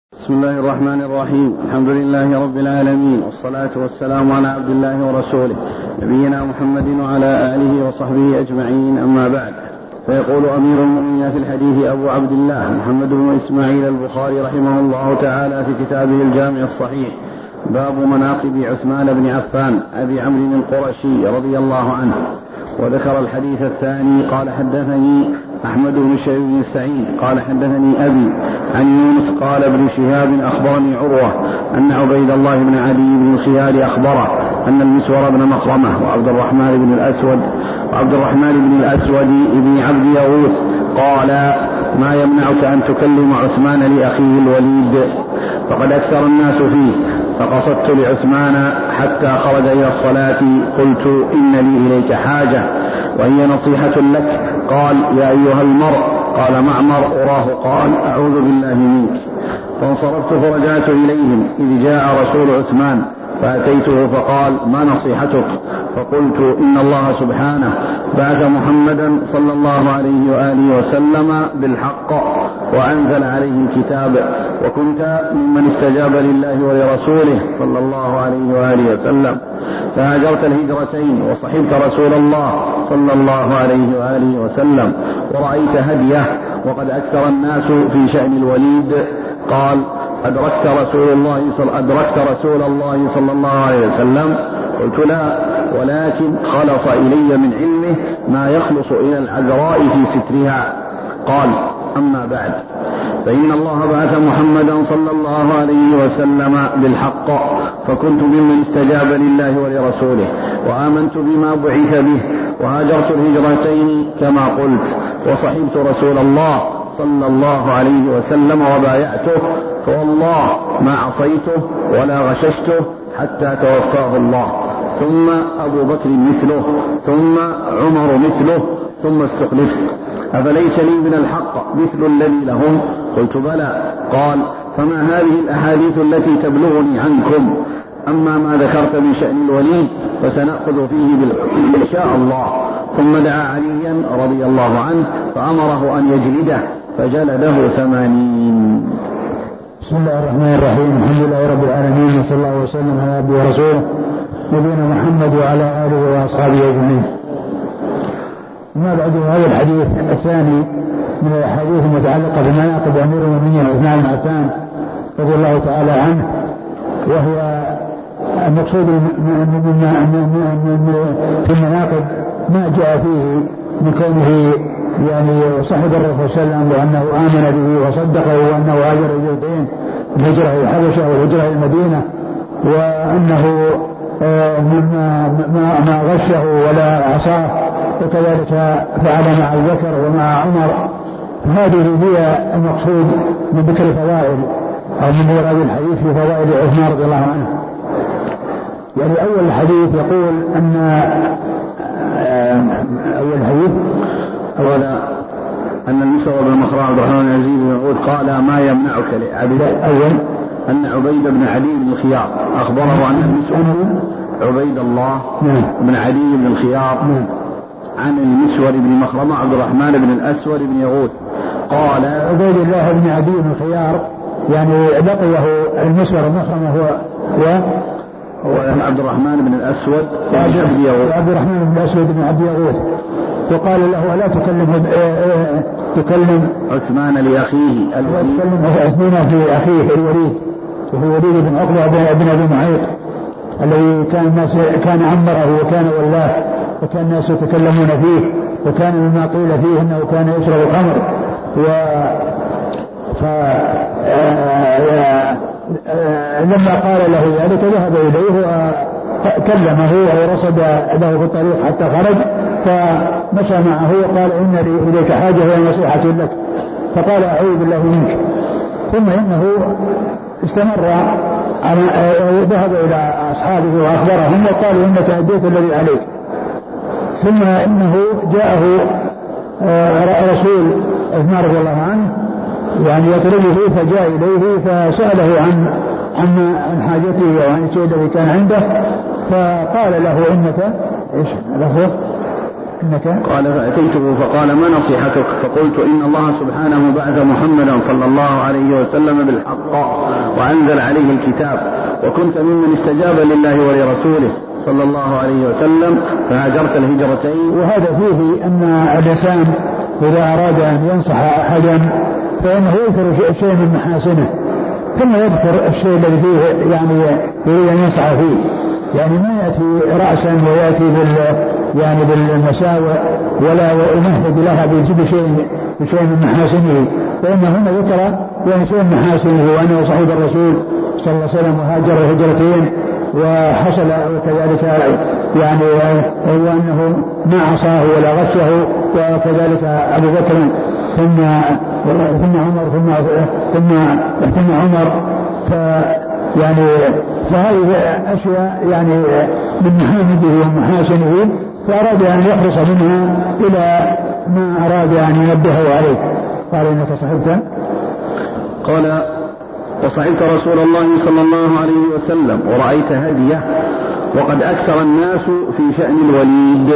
بسم الله الرحمن الرحيم. الحمد لله رب العالمين، والصلاة والسلام على عبد الله ورسوله نبينا محمد وعلى آله وصحبه أجمعين، أما بعد. فيقول أمير المؤمنين في الحديث أبو عبد الله محمد بن إسماعيل البخاري رحمه الله تعالى في كتابه الجامع الصحيح: باب مناقب عثمان بن عفان أبي عمرو القرشي رضي الله عنه. وذكر الحديث الثاني قال: حدثني أحمد بن شيب بن سعيد قال: حدثني أبي عن يونس قال: ابن شهاب أخبرني عروة أن عبيد الله بن علي بن الخيار أخبره أن المسور بن مخرمة وعبد الرحمن بن الأسود بن عبد يغوث قال: ما يمنعك أن تكلم عثمان لأخيه الوليد؟ فقد أكثر الناس فيه، فقصدت لعثمان حتى خرج إلى الصلاة، قلت: إن لي إليك حاجة وهي نصيحة لك. قال: يا أيها المرء. قال معمر: أراه قال: أعوذ بالله منك. فانصرفت فرجعت إليهم، إذ جاء رسول عثمان فأتيته فقال: ما نصيحتك؟ فقلت: إن الله سبحانه بعث محمدا صلى الله عليه وآله وسلم بالحق وأنزل عليه الكتاب، وكنت ممن استجاب لله ولرسوله صلى الله عليه وآله وسلم، فهاجرت الهجرتين وصحبت رسول الله صلى الله عليه وآله وسلم ورأيت هديه، وقد أكثر الناس في شأن الوليد. قال: أدركت رسول الله صلى الله عليه وسلم؟ قلت: لا، ولكن خلص إلي من علمه ما يخلص إلى العذراء في سترها. قال: أما بعد، فإن الله بعث محمدا صلى الله عليه وسلم بالحق، فكنت ممن استجاب لله ولرسوله، وآمنت بما بعث به، وهاجرت الهجرتين كما قلت، وصحبت رسول الله صلى الله عليه وسلم وبايعته، فوالله ما عصيته ولا غششته حتى توفاه الله، ثم أبو بكر مثله، ثم عمر مثله، ثم استخلفت، أفليس لي من الحق مثل الذي لهم؟ قلت: بلى. قال: فما هذه الأحاديث التي تبلغني عنكم؟ أما ما ذكرت من شأن الوليد فسنأخذ فيه إن شاء الله. ثم دعا عليا رضي الله عنه فأمره أن يجلده، فجلده 80. بسم الله الرحمن الرحيم. الحمد لله رب العالمين، وصلى الله وسلم على عبده ورسوله نبينا محمد وعلى آله وأصحابه أجمعين. ما بعد هذا الحديث الثاني من الأحاديث المتعلقة بمناقب أمير المؤمنين عثمان بن عفان رضي الله تعالى عنه، وهي المقصود في المناقب ما جاء فيه من كونه يعني صحب الرسول صلى الله عليه وسلم، وأنه آمن به وصدقه، وأنه هاجر الجهدين، الهجرة إلى الحبشة والهجرة إلى المدينة، وأنه ما غشه ولا عصاه، وكذلك فعل مع أبي بكر ومع عمر. هذه هي المقصود من ذكر فضائل أو من ورد الحديث في فضائل عثمان رضي الله عنه. يعني أول الحديث يقول أن أولا أن المسور بن مخرمة عبد الرحمن بن يزيد بن عود قال: ما يمنعك لعبد. أول أن عبيد بن علي بن الخيار أخبره أن المسور عبيد الله بن علي بن الخيار عن المسور بن مخرمة عبد الرحمن بن الأسود بن يغوث قال: عبيد الله بن علي بن الخيار يعني لقيه المسور بن مخرمة هو عبد الرحمن بن الأسود بن عبد الرحمن بن الأسود بن عبد يغوث، وقال له: ألا تكلم عثمان لأخيه الوليد؟ تكلم عثمان في أخيه الوليد، وهو الوليد بن عقبة بن أبي معيط الذي كان عمره وكان ولاه، وكان الناس يتكلمون فيه، وكان مما قيل فيه أنه كان يشرب الخمر. لما قال له ذلك ذهب إليه وكلمه ورصد له في الطريق حتى خرج، فمشى معه وقال: إن لي إليك حاجة وهي نصيحة لك. فقال: أعوذ بالله منك. ثم إنه استمر ذهب إلى أصحابه وأخبرهم وقالوا: إنك أديت الذي عليك. ثم إنه جاءه رسول عثمان رضي الله عنه يعني يطلبه، فجاء إليه فسأله عن حاجته وعن الشيء الذي كان عنده، فقال له: إنك إيش لفظه؟ قال فأتيته فقال ما نصيحتك؟ فقلت إن الله سبحانه بعث محمدا صلى الله عليه وسلم بالحق وأنزل عليه الكتاب، وكنت ممن استجاب لله ولرسوله صلى الله عليه وسلم فهاجرت الهجرتين. وهذا فيه أن الإنسان إذا أراد أن ينصح أحدا فإنه يذكر شيء من محاسنه ثم يذكر الشيء الذي فيه يعني يريد أن ينصح فيه، يعني ما يأتي رأسا ويأتي يعني بالمساوئ ولا يمهد لها بشيء من محاسنه، فإن هنا ذكر يعني شيء من محاسنه وأنه صحيح الرسول صلى الله عليه وسلم وهاجر الهجرتين وحصل وكذلك يعني وأنه ما عصاه ولا غشه، وكذلك أبو بكر ثم عمر ثم عمر، يعني فهذه أشياء يعني من محامده ومحاسنه، فأراد أن يحرص منها إلى ما أراد أن ينبهه عليه. قال إنك صحبت؟ قال وصحبت رسول الله صلى الله عليه وسلم ورأيت هديه وقد أكثر الناس في شأن الوليد.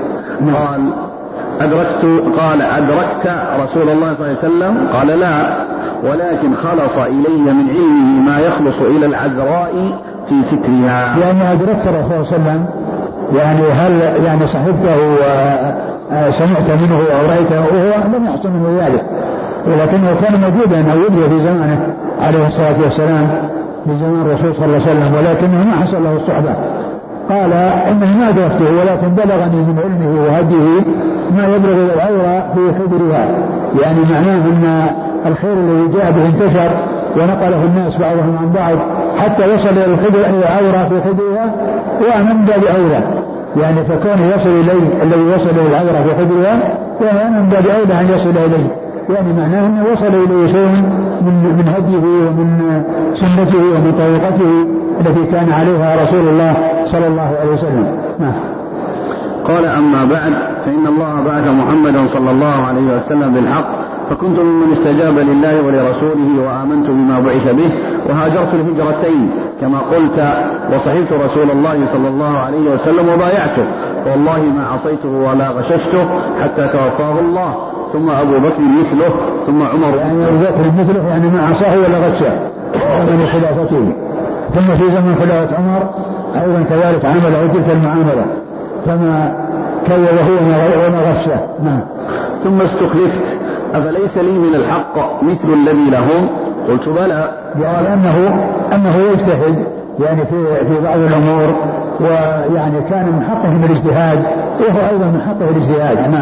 قال أدركت رسول الله صلى الله عليه وسلم؟ قال لا، ولكن خلص إلي من علمه ما يخلص إلى العذراء في سترها. يعني أدركت الرسول صلى الله عليه وسلم، يعني هل يعني صحبته وسمعت منه أو رأيته؟ وهو لم يحصل منه ذلك، ولكنه كان موجودا أو وجد في زمانه عليه الصلاة والسلام في زمان الرسول صلى الله عليه وسلم، ولكنه ما حصل له الصحبة. قال إنه ما أدركته ولكن بلغني من علمه وهديه ما يبلغ العورة في خدرها، يعني معناه أن الخير الذي جاء به انتشر ونقله الناس بعضهم عن بعض حتى وصل إلى العورة في خدرها، ومن باب أولى يعني فكون يصل إليه الذي وصل إلى العورة في خدرها ومن باب أولى أن يصل إليه، يعني معناه أنه وصل إليه شيء من هديه ومن سنته ومن طريقته التي كان عليها رسول الله صلى الله عليه وسلم. قال أما بعد فإن الله بعث محمدا صلى الله عليه وسلم بالحق، فكنت ممن استجاب لله ولرسوله وآمنت بما بعث به وهاجرت الهجرتين كما قلت، وصحبت رسول الله صلى الله عليه وسلم وبايعته، والله ما عصيته ولا غششته حتى توفاه الله، ثم أبو بكر مثله ثم عمر. يعني أبو بكر مثله يعني ما عصاه ولا غشه من خلافته، ثم في زمن خلافة عمر أيضا كذلك عمله تلك المعاملة كما كي وهو ونغشه. ثم استخلفت أفليس لي من الحق مثل الذي لهم؟ قلت بلى. قال أنه يجتهد يعني في بعض الأمور، ويعني كان من حقه من الاجتهاد وهو أيضا من حقه الاجتهاد.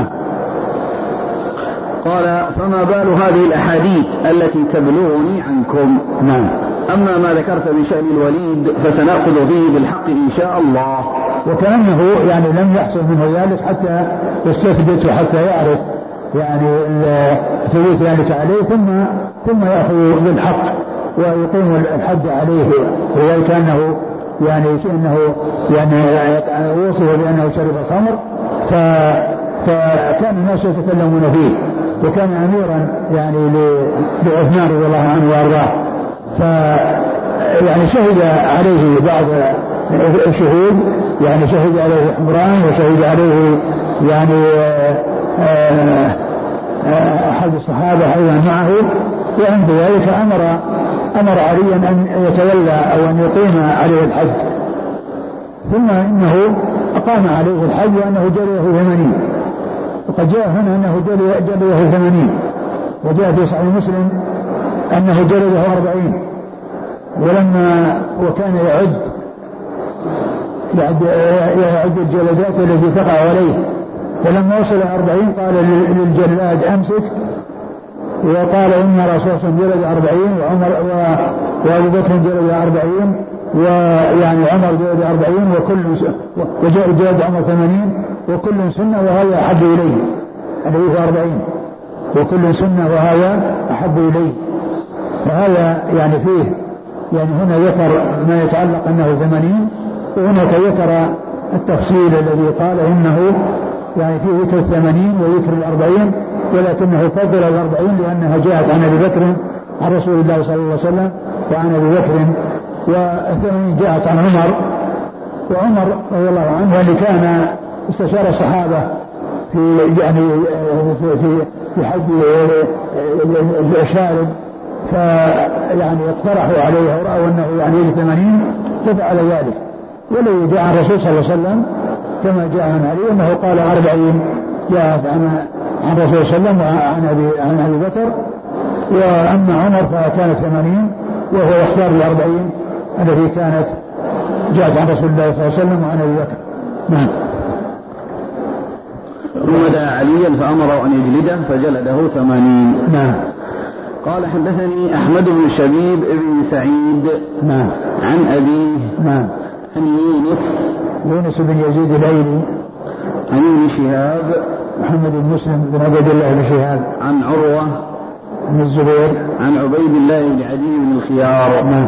قال فما بال هذه الأحاديث التي تبلغني عنكم؟ أما ما ذكرت بشأن الوليد فسنأخذ فيه بالحق إن شاء الله. وكأنه يعني لم يحصل منه ذلك حتى يستثبت وحتى يعرف يعني ثبوت ذلك عليه، ثم يأخذ بالحق ويقيم الحد عليه، وذلك أنه يعني انه يعني وصف بأنه شرب الخمر فكان الناس يتكلمون فيه، وكان أميرا يعني لعثمان رضي الله عنه وارضاه، يعني شهد عليه بعض الشهود، يعني شهد عليه عمران وشهد عليه يعني أحد الصحابة أيضا معه، وعند ذلك أمر عليا أن يتولى أو أن يقيم عليه الحد، ثم إنه أقام عليه الحد وأنه جليه 80، وقد جاء هنا أنه جليه 80، وجاء في صحيح مسلم أنه جلده 40، وكان يعد الجلدات التي تقع عليه، فلما وصل 40 قال للجلاد أمسك، وقال إن رسول الله جلد 40 وأبو بكر جلد 40 ويعني عمر جلد 40 وجاء جلد عمر 80 وكل سنة وهذا أحب إليه، الذي هو 40 وكل سنة وهذا أحب إليه. فهذا يعني فيه يعني هنا ذكر ما يتعلق أنه 80، وهناك ذكر التفصيل الذي قال إنه يعني فيه ذكر 80 وذكر 40، ولكنه فضل 40 لأنها جاءت عن أبي بكر عن رسول الله صلى الله عليه وسلم وعن أبي بكر، و80 جاءت عن عمر، وعمر رضي الله عنه اللي كان استشار الصحابة في حد الشارب، فيعني اقترحوا عليه ورأوا أنه يعني يجي 80 ففعل ذلك. ولو جاء عن الرسول صلى الله عليه وسلم كما جاء عن علي أنه قال 40 جاءت عن الرسول صلى الله عليه وسلم وعن أبي بكر، وأما عمر فكانت 80 وهو يختار 40 التي كانت جاءت عن رسول الله صلى الله عليه وسلم وعن أبي بكر. نعم. ثم دعا عليا فأمره أن يجلده فجلده 80. نعم. قال حدثني أحمد بن شبيب بن سعيد نعم. عن أبيه نعم. عن يونس بن يزيد الأيلي عن ابن شهاب محمد بن مسلم بن عبيد الله بن شهاب عن عروة بن الزبير عن عبيد الله بن عدي بن الخيار. نعم.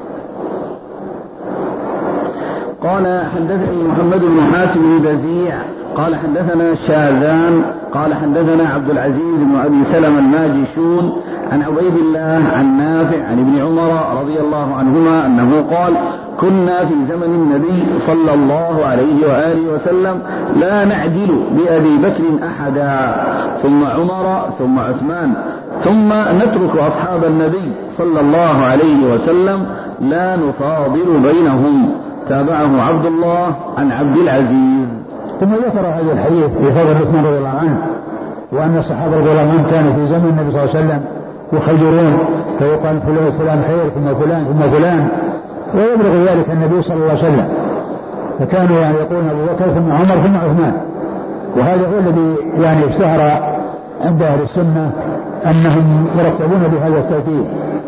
قال حدثني محمد بن حاتم بن بزيع قال حدثنا شاذان قال حدثنا عبد العزيز بن أبي سلمة الماجشون عن عبيد الله عن نافع عن ابن عمر رضي الله عنهما أنه قال كنا في زمن النبي صلى الله عليه وآله وسلم لا نعدل بأبي بكر أحدا ثم عمر ثم عثمان ثم نترك أصحاب النبي صلى الله عليه وسلم لا نفاضل بينهم. تابعه عبد الله عن عبد العزيز. ثم ذكر هذا الحديث في فضل عثمان رضي الله عنه وأن الصحابة رضي الله عنهم كانوا في زمن النبي صلى الله عليه وسلم يخيرون فيقال فلان خير ثم فلان ثم فلان، ويبلغ ذلك النبي صلى الله عليه وسلم، فكانوا يعني يقولون أبو بكر ثم عمر ثم عثمان. وهذا هو الذي يعني اشتهر عند أهل السنة أنهم مرتبون بهذا الترتيب،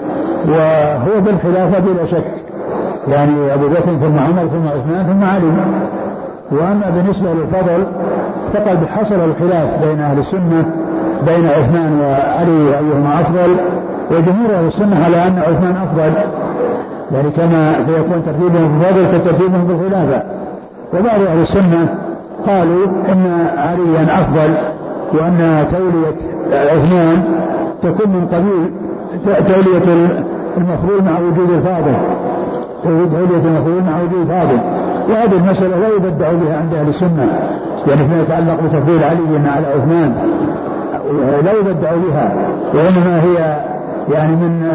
وهو بالخلافة بلا شك، يعني أبو بكر ثم عمر ثم عثمان ثم علي. وأما بالنسبة للفضل فقد حصل الخلاف بين أهل السنة بين عثمان وعلي أيهما أفضل، وجمهور أهل السنة على أن عثمان أفضل، يعني كما سيكون ترتيبهم بالفضل كترتيبهم بالخلافة. وبعض أهل السنة قالوا إن عليا أفضل، وأن تولية عثمان تكون من قبيل تولية المفضول مع وجود الفاضل، تولية المفضول مع وجود الفاضل. وهذه المسألة لا يبدع بها عند أهل السنة، يعني فيما يتعلق بتفضيل علي على عثمان لا يبدع بها، وإنما هي يعني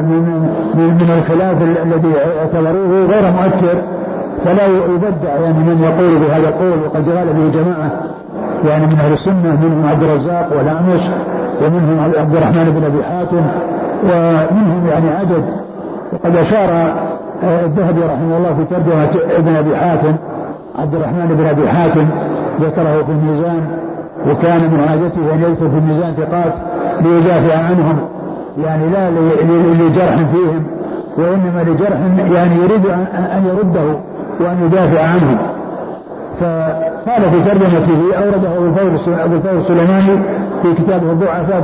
من الخلاف الذي اعتبروه غير مؤثر، فلا يبدع يعني من يقول بهذا القول. وقد قال به جماعة يعني من أهل السنة، منهم عبد الرزاق والأعمش، ومنهم عبد الرحمن بن أبي حاتم، ومنهم يعني عدد. وقد أشار الذهبي رحمه الله في ترجمة ابن أبي حاتم عبد الرحمن بن أبي حاتم ذكره في الميزان، وكان من عادته أن يذكر في الميزان ثقات ليدافع عنهم، يعني لا لجرح فيهم، وإنما لجرح يعني يريد أن يرده وأن يدافع عنهم. فقال في ترجمته أورده أبو الفضل السليماني في كتابه الضعفاء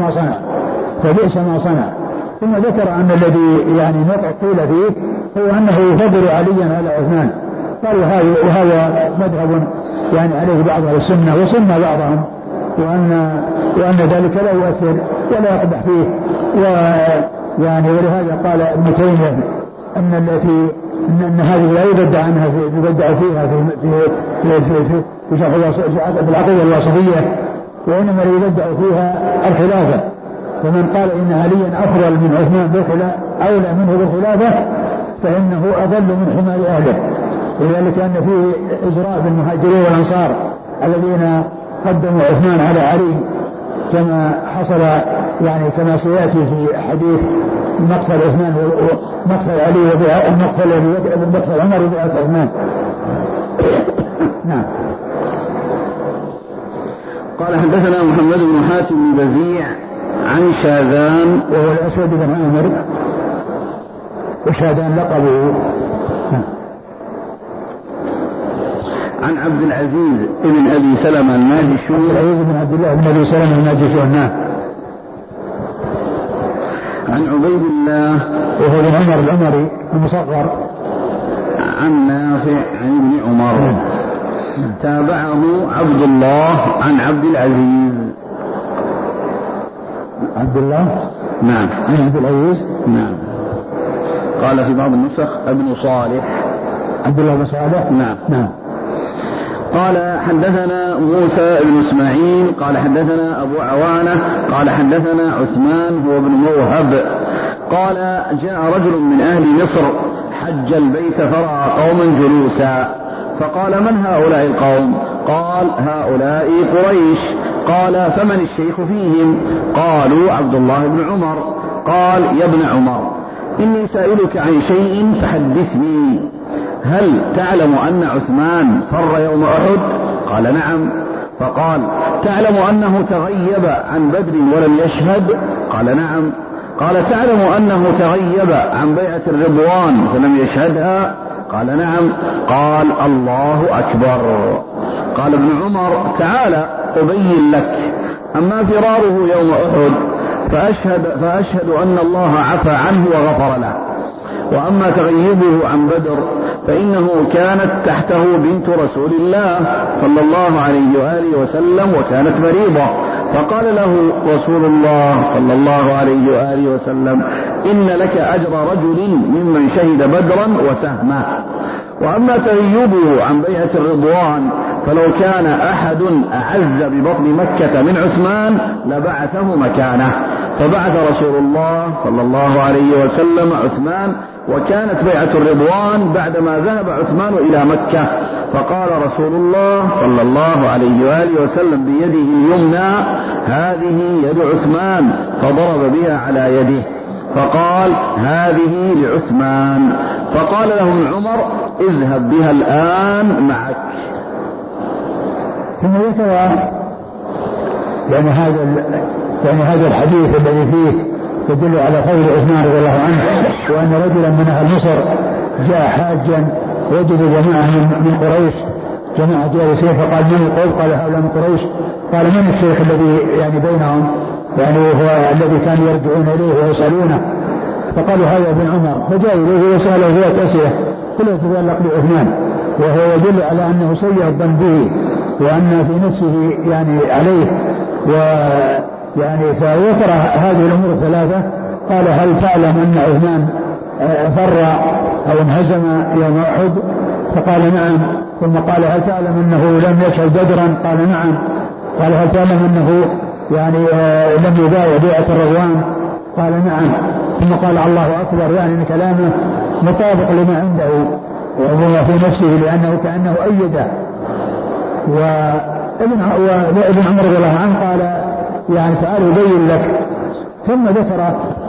فبئس ما صنع. ثم ذكر أن الذي يعني قيل فيه هو أنه يفضل عليا على عثمان. قال وهذا مذهب يعني عليه بعض أهل السنة وسنة بعضهم، وأن ذلك لا يؤثر ولا يقدح فيه. ويعني ولهذا قال ابن تيمية أن هذه لا يبدع عنها يبدع فيها في العقيدة الواسطية، وإنما يبدع فيها الخلافة. ومن قال إن عليا أفضل من عثمان أولى منه بالخلافة فإنه أضل من حمار أهله. وذلك أن فيه إزراء بالمهاجرين والأنصار الذين قدموا عثمان على علي، كما حصل يعني كما سيأتي في حديث مقتل عثمان ومقتل علي ومقتل عمر وبيعة عثمان. نعم. قال حدثنا محمد بن حاتم بن بزيع عن شاذان وهو الأسود بن عامر، وشاذان لقبه. عن عبد العزيز بن أبي سلمة الماجشون، عبد العزيز بن عبد الله بن أبي سلمة الماجشون. عن عبيد الله وهو بن عمر العمري المصغر، عن نافع عن ابن عمر. تابعه عبد الله عن عبد العزيز. عبد الله نعم عن عبد العزيز نعم. قال في بعض النسخ ابن صالح، عبد الله بن صالح. نعم. قال حدثنا موسى بن إسماعيل قال حدثنا أبو عوانة قال حدثنا عثمان هو بن موهب قال جاء رجل من أهل مصر حج البيت فرأى قوما جلوسا فقال من هؤلاء القوم؟ قال هؤلاء قريش. قال فمن الشيخ فيهم؟ قالوا عبد الله بن عمر. قال يا ابن عمر إني سائلك عن شيء فحدثني، هل تعلم أن عثمان فر يوم أحد؟ قال نعم. فقال تعلم أنه تغيب عن بدر ولم يشهد؟ قال نعم. قال تعلم أنه تغيب عن بيعة الرضوان فلم يشهدها؟ قال نعم. قال الله أكبر. قال ابن عمر تعال أبين لك، أما فراره يوم أحد فأشهد أن الله عفى عنه وغفر له، وأما تغيبه عن بدر فإنه كانت تحته بنت رسول الله صلى الله عليه وآله وسلم وكانت مريضة، فقال له رسول الله صلى الله عليه وآله وسلم إن لك أجر رجل ممن شهد بدرا وسهمه. وأما تغيبه عن بيعة الرضوان فلو كان أحد أعز ببطن مكة من عثمان لبعثه مكانه، فبعث رسول الله صلى الله عليه وسلم عثمان، وكانت بيعة الرضوان بعدما ذهب عثمان إلى مكة، فقال رسول الله صلى الله عليه وآله وسلم بيده اليمنى هذه يد عثمان، فضرب بها على يده فقال هذه لعثمان، فقال له ابن عمر اذهب بها الآن معك. ثم ذكر يعني هذا الحديث الذي فيه يدل على فضل عثمان رضي الله عنه، وأن رجلا من أهل مصر جاء حاجا وجد جماعة من قريش، جماعة جالسين، فقال من القوم؟ قال هؤلاء من قريش. قال من الشيخ الذي يعني بينهم، يعني هو الذي كانوا يرجعون إليه ويسألونه؟ فقالوا هذا ابن عمر. فجاء إليه وسأله ذات أسئلة كلها تتعلق بعثمان، وهو يدل على أنه سيء الظن به، وأن في نفسه يعني عليه، ويعني فذكر هذه الأمور الثلاثة. قال هل تعلم أن عثمان فر أو انهزم يوم أحد؟ فقال نعم. ثم قال هل تعلم أنه لم يشهد بدرا؟ قال نعم. قال هل تعلم أنه يعني لم يبايع بيعة الرضوان؟ قال نعم. ثم قال الله أكبر، يعني أن كلامه مطابق لما عنده وهو في نفسه، لأنه كأنه أيده. وابن عمر رضي الله عنه قال يعني تعالوا يبين لك. ثم ذكر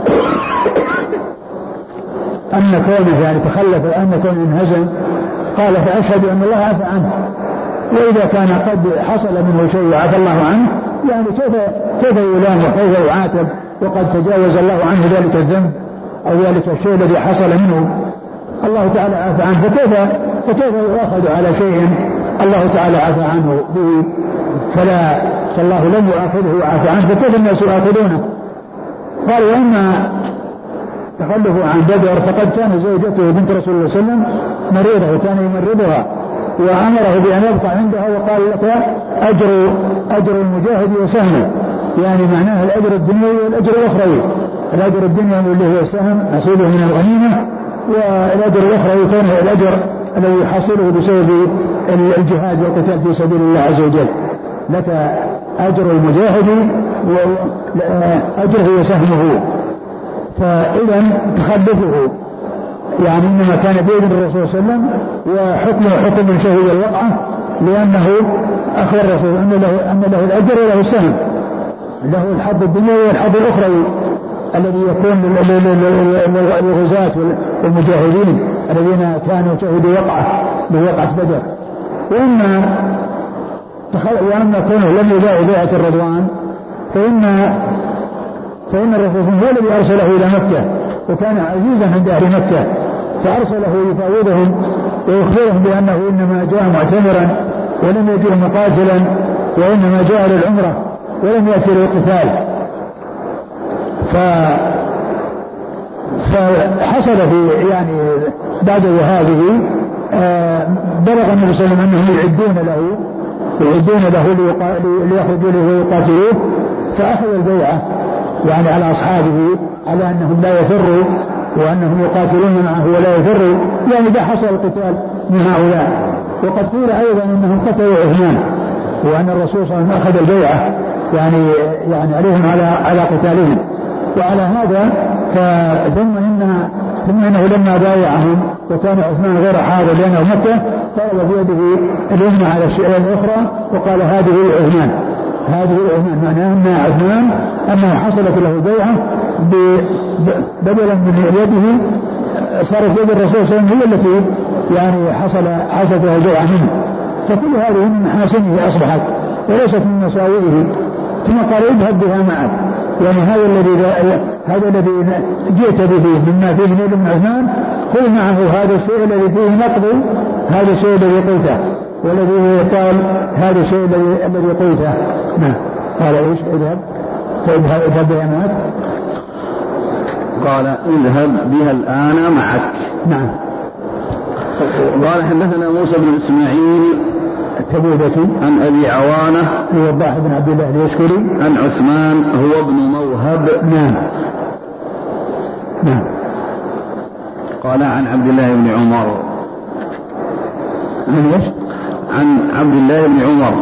أن كونه يعني تخلف، أن كونه انهزم، قال فأشهد أن الله عفى عنه، وإذا كان قد حصل منه شيء وعفى الله عنه، يعني كيف يلام وكيف يعاتب وقد تجاوز الله عنه ذلك الذنب أو ذلك الشيء الذي حصل منه، الله تعالى عفى عنه، فكيف يؤخذ على شيء الله تعالى عفى عنه به؟ فالله لم يؤاخذه وعفى عنه، فكيف الناس يؤاخذونه؟ قال وأما تخلفوا عن بدر فقد كان زوجته بنت رسول الله صلى الله عليه وسلم مريضة وكان يمرضها، وأمره بأن يبقى عندها، وقال لك أجر المجاهد وسهمه، يعني معناه الأجر الدنيوي والأجر الأخروي. الأجر الدنيوي اللي هو السهم نصيبه من الغنيمة، والأجر الأخروي كونه الأجر الذي يحصله بسبب الجهاد والقتال في سبيل الله عز وجل. لك أجر المجاهد وأجره وسهمه. فإذا تخلفه يعني إنما كان بإذن الرسول صلى الله عليه وسلم، وحكمه حكم من شهد الوقعة، لأنه أخبر الرسول أن له الأجر وله السهم، له الحظ الدنيوي والحظ الأخروي الذي يكون للغزاة والمجاهدين الذين كانوا شهدوا بوقعة بدر. وأما كونه لم يباع بيعة الرضوان فإن الرسول هو الذي أرسله إلى مكة، وكان عزيزا عند أهل مكة، فأرسله يفاوضهم ويخبرهم بأنه إنما جاء معتمرا ولم يجئ مقاتلا، وإنما جاء للعمرة ولم يأتي للقتال. فحصل في يعني بعد هذه بلغ النبي صلى الله عليه وسلم أنهم يعدون له ليخرجوا له ويقاتلوه، فأخذ البيعة يعني على أصحابه على أنهم لا يفروا، وأنهم يقاتلون معه ولا يفروا، يعني إذا حصل القتال من هؤلاء. وقد قيل أيضا أنهم قتلوا عثمان، وأن الرسول صلى الله عليه وسلم أخذ البيعة يعني عليهم على قتالهم. وعلى هذا ثم إنه لما بايعهم وكان عثمان غير حاضر لأنه مكة ضرب بيده اليمنى على الشعر الأخرى وقال هذه عثمان، معناه أن عثمان أنه حصلت له البيعة بدلا من يده، صارت يد الرسول صلى الله عليه وسلم هي التي يعني حصلت له البيعة منه. فكل هذه من محاسنه أصبحت وليست من مساوئه. ثم قال اذهب بها معك، يعني هذا الذي جئت به مما فيه نيل من عثمان خذ معه هذا الشيء الذي فيه نقض هذا الشيء الذي قلته، والذي قال هذا الشيء الذي قلته. نعم. قال ايش؟ اذهب بها معك. قال اذهب بها الآن معك. نعم. قال حدثنا موسى بن إسماعيل التبوذكي عن أبي عوانة الوضاح بن عبد الله اليشكري عن عثمان هو ابن موهب. نعم. قال عن عبد الله بن عمر. عن عبد الله بن عمر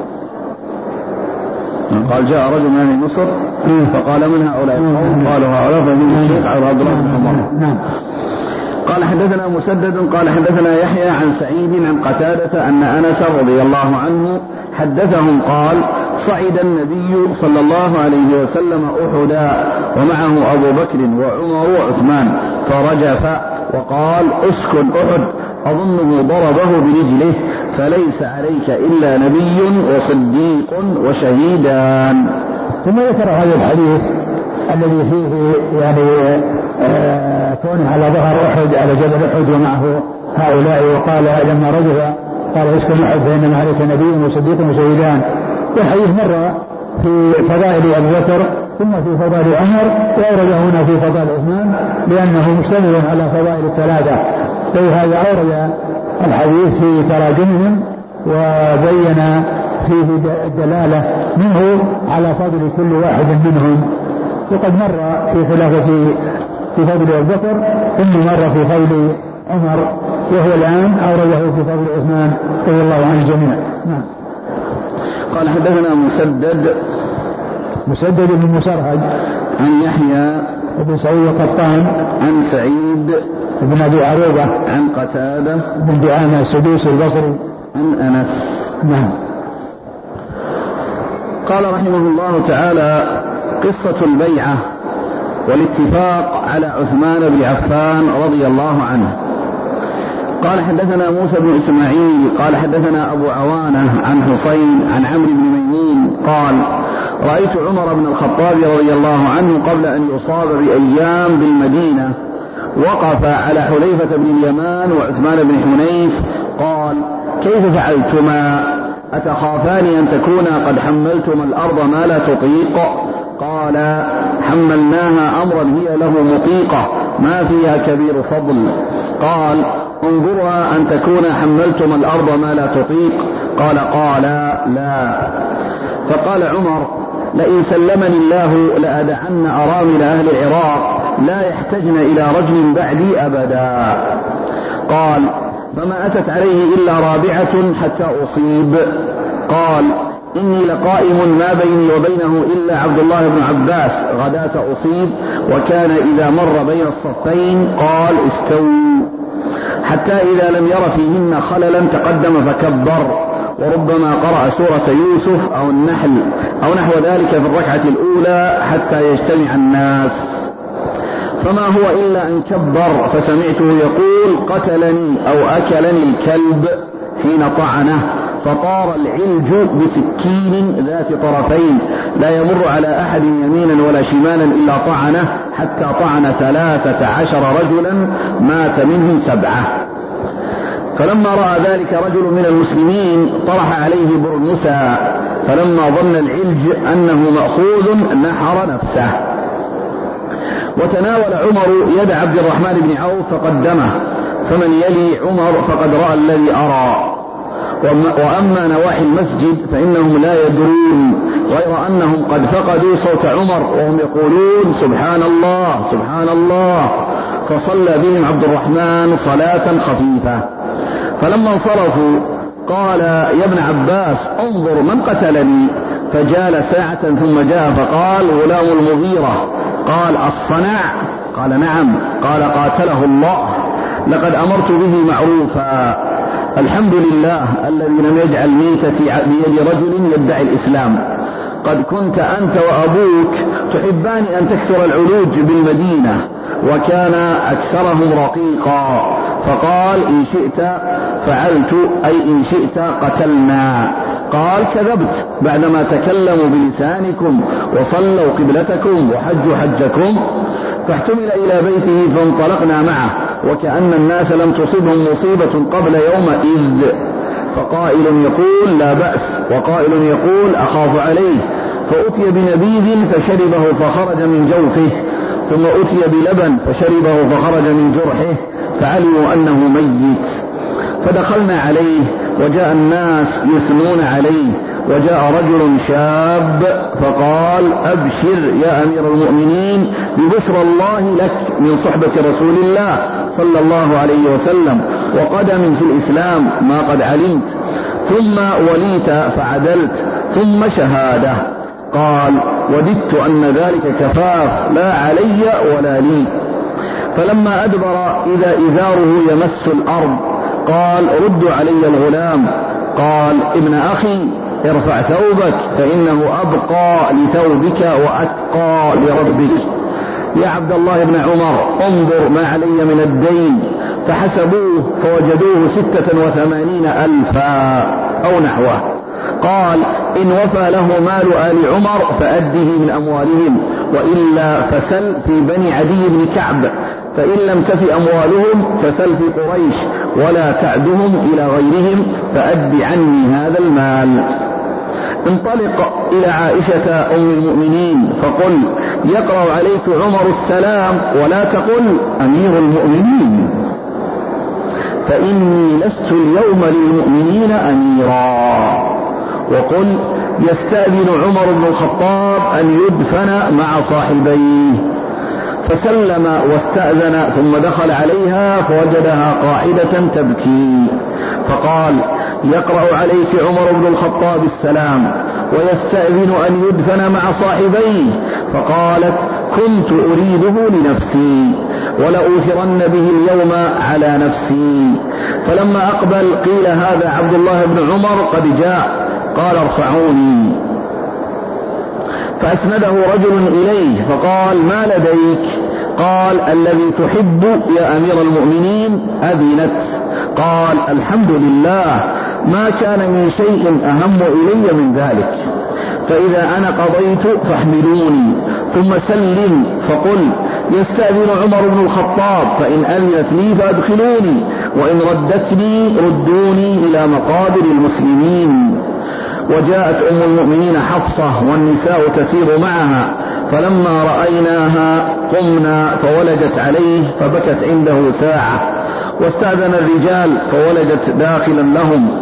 قال جاء رجل من أهل مصر فقال من هؤلاء القوم؟ قالوا هؤلاء فمنهم الشيخ عبد الله بن عمر. قال حدثنا مسدد قال حدثنا يحيى عن سعيد عن قتادة أن أنس رضي الله عنه حدثهم قال صعد النبي صلى الله عليه وسلم أحدا ومعه أبو بكر وعمر وعثمان فرجف وقال اسكن أحد أظنه ضربه برجله فليس عليك إلا نبي وصديق وشهيدان. ثم ذكر هذا الحديث الذي فيه يعني كونه على ظهر أحد على جبل أحد ومعه هؤلاء، وقال لما رجف قال اسكن أحد فإنما عليك نبي وصديق وشهيدان. والحديث مر في فضائل أبي بكر ثم في فضائل عمر، وأورده هنا في فضائل عثمان لأنه مشتمل على فضائل الثلاثة. فهذا أورد الحديث في تراجمهم وبين فيه الدلالة منه على فضل كل واحد منهم. وقد مر في خلافة في فضل أبي بكر ثم مر في فضل عمر، وهو الآن أورده في فضل عثمان رضي الله عن الجميع. نعم. قال حدثنا مسدد بن مسرهد عن يحيى بن سعيد القطان عن سعيد بن أبي عروبة عن قتادة بن دعامة السدوسي البصري عن أنس. نعم. قال رحمه الله تعالى قصة البيعة والاتفاق على عثمان بن عفان رضي الله عنه. قال حدثنا موسى بن إسماعيل قال حدثنا أبو عوانة عن حسين عن عمرو بن ميمون قال رأيت عمر بن الخطاب رضي الله عنه قبل أن يصاب بأيام بالمدينة وقف على حليفة بن اليمان وعثمان بن حنيف قال كيف فعلتما؟ أتخافان أن تكونا قد حملتما الأرض ما لا تطيق؟ قال حملناها أمرا هي له مطيقة ما فيها كبير فضل. قال انظرها أن تكون حملتما الأرض ما لا تطيق؟ قال لا. فقال عمر لئن سلمني الله لأدعن أرامل أهل العراق لا يحتجن إلى رجل بعدي أبدا. قال فما أتت عليه إلا رابعة حتى أصيب. قال إني لقائم ما بيني وبينه إلا عبد الله بن عباس غداة أصيب وكان إذا مر بين الصفين قال استووا حتى إذا لم ير فيهن خللا تقدم فكبر وربما قرأ سورة يوسف أو النحل أو نحو ذلك في الركعة الأولى حتى يجتمع الناس. فما هو إلا أن كبر فسمعته يقول قتلني أو أكلني الكلب حين طعنه فطار العلج بسكين ذات طرفين لا يمر على أحد يمينا ولا شمالا إلا طعنه حتى طعن 13 رجلا مات منهم 7. فلما رأى ذلك رجل من المسلمين طرح عليه برنسا فلما ظن العلج أنه مأخوذ نحر نفسه. وتناول عمر يد عبد الرحمن بن عوف فقدمه فمن يلي عمر فقد رأى الذي أرى. وأما نواحي المسجد فإنهم لا يدرون غير أنهم قد فقدوا صوت عمر وهم يقولون سبحان الله سبحان الله. فصلى بهم عبد الرحمن صلاة خفيفة. فلما انصرفوا قال يا ابن عباس انظر من قتلني، فجال ساعة ثم جاء فقال غلام المغيرة. قال الصنع؟ قال نعم. قال قاتله الله، لقد أمرت به معروفا. الحمد لله الذي لم يجعل ميتتي بيد رجل يدعي الإسلام. قد كنت أنت وأبوك تحبان أن تكثر العلوج بالمدينة، وكان أكثرهم رقيقا، فقال إن شئت فعلت، أي إن شئت قتلنا. قال كذبت، بعدما تكلموا بلسانكم وصلوا قبلتكم وحجوا حجكم. فاحتمل إلى بيته فانطلقنا معه، وكأن الناس لم تصبهم مصيبة قبل يومئذ. فقائل يقول لا بأس، وقائل يقول أخاف عليه. فأتي بنبيذ فشربه فخرج من جوفه، ثم أتي بلبن فشربه فخرج من جرحه، فعلموا أنه ميت. فدخلنا عليه وجاء الناس يثنون عليه، وجاء رجل شاب فقال أبشر يا أمير المؤمنين ببشرى الله لك من صحبة رسول الله صلى الله عليه وسلم، وقدم في الإسلام ما قد علمت، ثم وليت فعدلت، ثم شهادة. قال وددت أن ذلك كفاف لا علي ولا لي. فلما أدبر إذا إزاره يمس الأرض قال ردوا علي الغلام. قال ابن أخي ارفع ثوبك فإنه أبقى لثوبك وأتقى لربك. يا عبد الله بن عمر انظر ما علي من الدين. فحسبوه فوجدوه 86,000 أو نحوه. قال إن وفى له مال آل عمر فأده من أموالهم، وإلا فسل في بني عدي بن كعب، فإن لم تف أموالهم فسل في قريش ولا تعدهم إلى غيرهم، فأد عني هذا المال. انطلق إلى عائشة أم المؤمنين فقل يقرأ عليك عمر السلام ولا تقل أمير المؤمنين، فإني لست اليوم للمؤمنين أميرا. وقل يستأذن عمر بن الخطاب أن يدفن مع صاحبيه. فسلم واستأذن، ثم دخل عليها فوجدها قاعدة تبكي، فقال يقرأ عليك عمر بن الخطاب السلام ويستأذن أن يدفن مع صاحبيه. فقالت كنت أريده لنفسي ولأوثرن به اليوم على نفسي. فلما أقبل قيل هذا عبد الله بن عمر قد جاء. قال ارفعوني. فأسنده رجل إليه فقال ما لديك؟ قال الذي تحب يا أمير المؤمنين أذنت. قال الحمد لله، ما كان من شيء أهم إلي من ذلك، فإذا أنا قضيت فاحملوني ثم سلم. فقل يستأذن عمر بن الخطاب، فإن أذنت لي فأدخلوني، وإن ردتني ردوني إلى مقابر المسلمين. وجاءت أم المؤمنين حفصة والنساء تسير معها، فلما رأيناها قمنا فولجت عليه فبكت عنده ساعة، واستأذن الرجال فولجت داخلا لهم،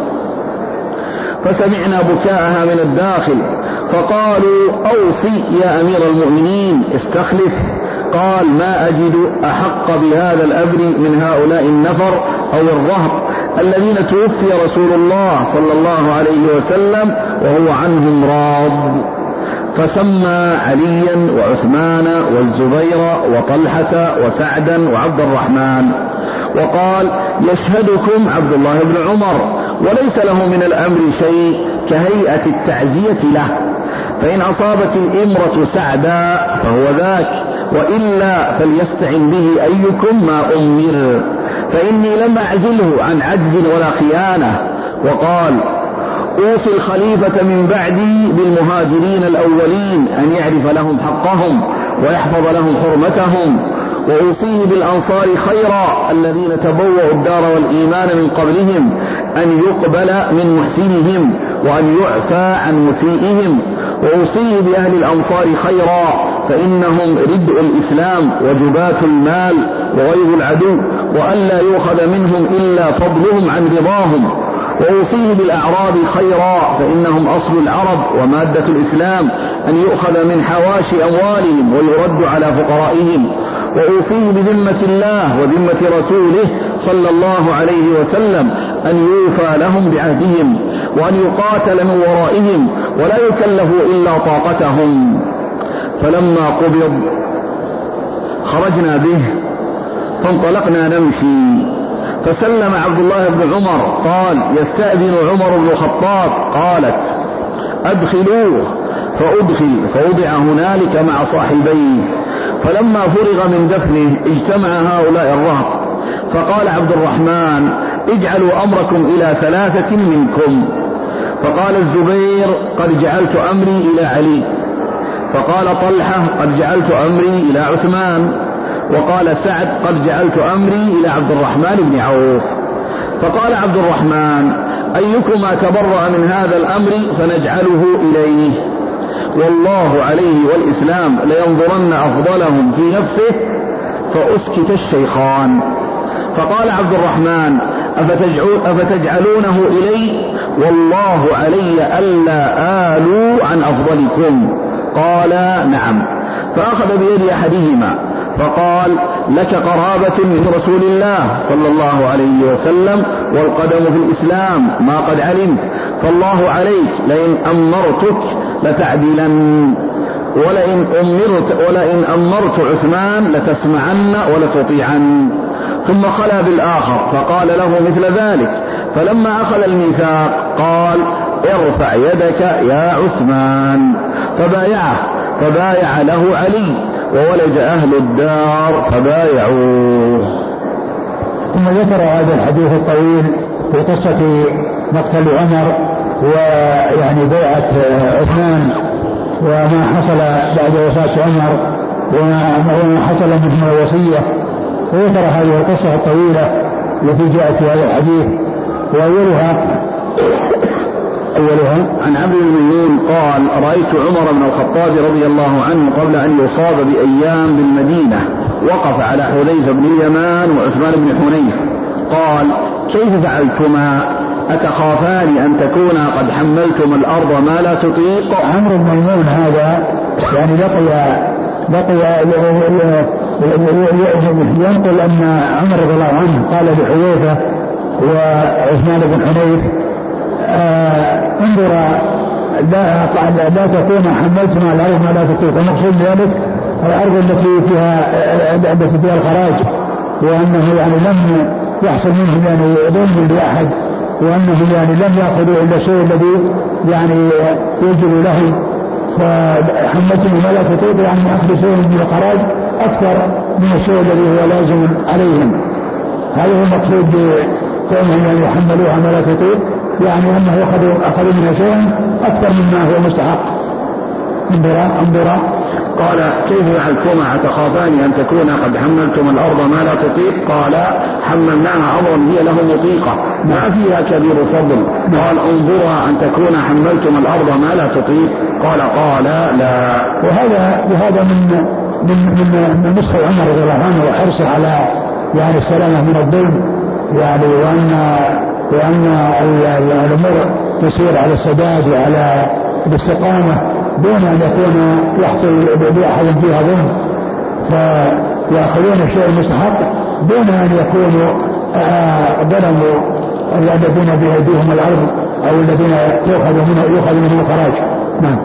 فسمعنا بكاءها من الداخل، فقالوا أوصي يا أمير المؤمنين استخلف. قال ما أجد أحق بهذا الأمر من هؤلاء النفر أو الرهط الذين توفي رسول الله صلى الله عليه وسلم وهو عنهم راض. فسمى عليا وعثمان والزبير وطلحة وسعدا وعبد الرحمن، وقال يشهدكم عبد الله بن عمر وليس له من الأمر شيء كهيئة التعزية له، فإن أصابت الإمرة سعدا فهو ذاك، وإلا فليستعن به أيكم ما أمر، فإني لم أعزله عن عجز ولا خيانة. وقال أوصي الخليفة من بعدي بالمهاجرين الأولين أن يعرف لهم حقهم ويحفظ لهم حرمتهم، وأوصيه بالأنصار خيرا الذين تبوأوا الدار والإيمان من قبلهم أن يقبل من محسنهم وأن يعفى عن مسيئهم، وأوصيه بأهل الأنصار خيرا فإنهم ردء الإسلام وجبات المال وغيظ العدو، وألا يؤخذ منهم إلا فضلهم عن رضاهم، وأوصيه بالأعراب خيرا فإنهم أصل العرب ومادة الإسلام أن يؤخذ من حواشي أموالهم ويرد على فقرائهم، وأوصيه بذمة الله وذمة رسوله صلى الله عليه وسلم أن يوفى لهم بعهدهم وأن يقاتل من ورائهم ولا يكلفوا إلا طاقتهم. فلما قبض خرجنا به فانطلقنا نمشي، فسلم عبد الله بن عمر قال: يستأذن عمر بن الخطاب. قالت: أدخلوه. فأدخل فوضع هنالك مع صاحبيه. فلما فرغ من دفنه اجتمع هؤلاء الرهط، فقال عبد الرحمن: اجعلوا أمركم إلى 3 منكم. فقال الزبير: قد جعلت أمري إلى علي. فقال طلحة: قد جعلت أمري إلى عثمان. وقال سعد: قد جعلت أمري إلى عبد الرحمن بن عوف. فقال عبد الرحمن: أيكما تبرأ من هذا الأمر فنجعله إليه، والله عليه والإسلام لينظرن أفضلهم في نفسه. فأسكت الشيخان. فقال عبد الرحمن: أفتجعلونه إلي، والله علي ألا آلوا عن أفضلكم. قال: نعم. فأخذ بيد أحدهما فقال: لك قرابة من رسول الله صلى الله عليه وسلم، والقدم في الإسلام ما قد علمت، فالله عليك لئن أمرتك لتعدلن، ولئن أمرت عثمان لتسمعن ولتطيعن. ثم خلا بالآخر فقال له مثل ذلك. فلما أخذ الميثاق قال: ارفع يدك يا عثمان. فبايع له علي، وولج أهل الدار فبايعوه. ثم ذكر هذا الحديث الطويل في قصة مقتل عمر ويعني بيعة عثمان وما حصل بعد وفاة عمر وما حصل منه الوصية. وذكر هذه القصة الطويلة التي جاءت في هذا الحديث. وأولها عن عبد الميمون قال: رأيت عمر بن الخطاب رضي الله عنه قبل أن يصاب بأيام بالمدينة وقف على حذيفة بن اليمان وعثمان بن حنيف. قال: كيف فعلتما؟ أتخافان أن تكونا قد حملتم الأرض ما لا تطيق؟ عمرو بن ميمون هذا يعني بقي ينقل أن عمر رضي الله عنه قال لحذيفة وعثمان بن حنيف: انظر لا تكون حملتما الأرض ما لا تطيق. ونقصد ذلك الأرض التي فيها الخراج، وأنه يعني لم يحصل منهم يعني ظلم لأحد، وأنهم يعني لم يأخذوا إلا الشيء الذي يعني يجب له. فحملتهم ما لا تطيق يعني أخذ شيء من الخراج أكثر من الشيء الذي هو لازم عليهم. هذا هو المقصود بكونهم يعني يحملوها ما لا تطيق، يعني أنه أخذوا منها شيئا أكثر مما هو مستحق. انظرا. قال: كيف فعلتما؟ أتخافان أن تكونا قد حملتم الأرض ما لا تطيق؟ قال: حملناها أمرا هي له مطيقة ما فيها كبير فضل. قال: انظرا أن تكونا حملتم الأرض ما لا تطيق. قال: لا. وهذا من نسخ عمر رضي الله عنه وحرصه على يعني السلامة من الظلم، يعني وأن الأمور تسير على السداد وعلى الاستقامة دون أن يكون يحصل بأحد فيها ظلم، فيأخذون الشيء المستحق دون أن يكونوا ظلموا الذين بيديهم الأرض أو الذين يؤخذ منهم الخراج. نعم.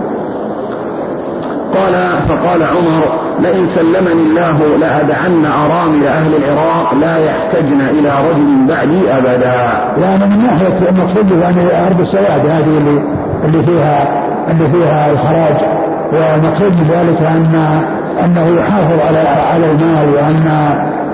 فقال عمر: لئن سلمني الله لأدعن أرامل أهل العراق لا يحتجن إلى رجل بعدي أبدا. يعني من ناحية المقصود يعني أرض السواد هذه اللي فيها الخراج، والمقصود بذلك أنه يحافظ على المال، وأن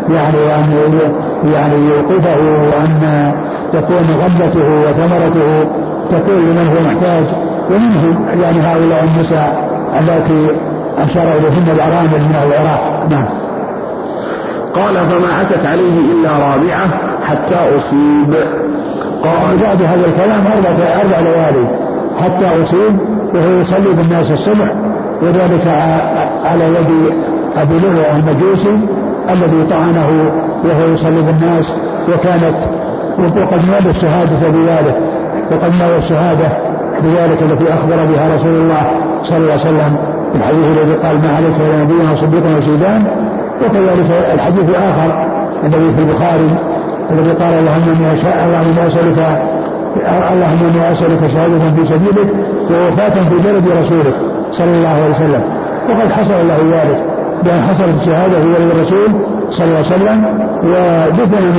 يعني يوقفه، وأن تكون غلته وثمرته تكون لمن هو محتاج. ومنهم يعني هؤلاء النساء التي أشار إليهن الأرامل من العراق. نعم. قال: فما عتت عليه إلا رابعة حتى أصيب. قال: بعد هذا الكلام 4 ليالي حتى أصيب، وهو يصلي بالناس الصبح، وذلك على يد أبي لؤلؤ المجوسي الذي طعنه وهو يصلي بالناس. وقد نال الشهادة بذلك، وقد نال الشهادة بذلك التي أخبر بها رسول الله صلى الله عليه وسلم في الحديث الذي قال: ما عليك ولا نبينا وصديقنا وشهيدان. وكذلك الحديث الآخر الذي في البخاري الذي قال اللهم اني اسالك شهادة في سبيلك ووفاة في بلد رسولك صلى الله عليه وسلم. وقد حصل له ذلك بأن حصلت الشهادة في بلد الرسول صلى الله عليه وسلم ودفن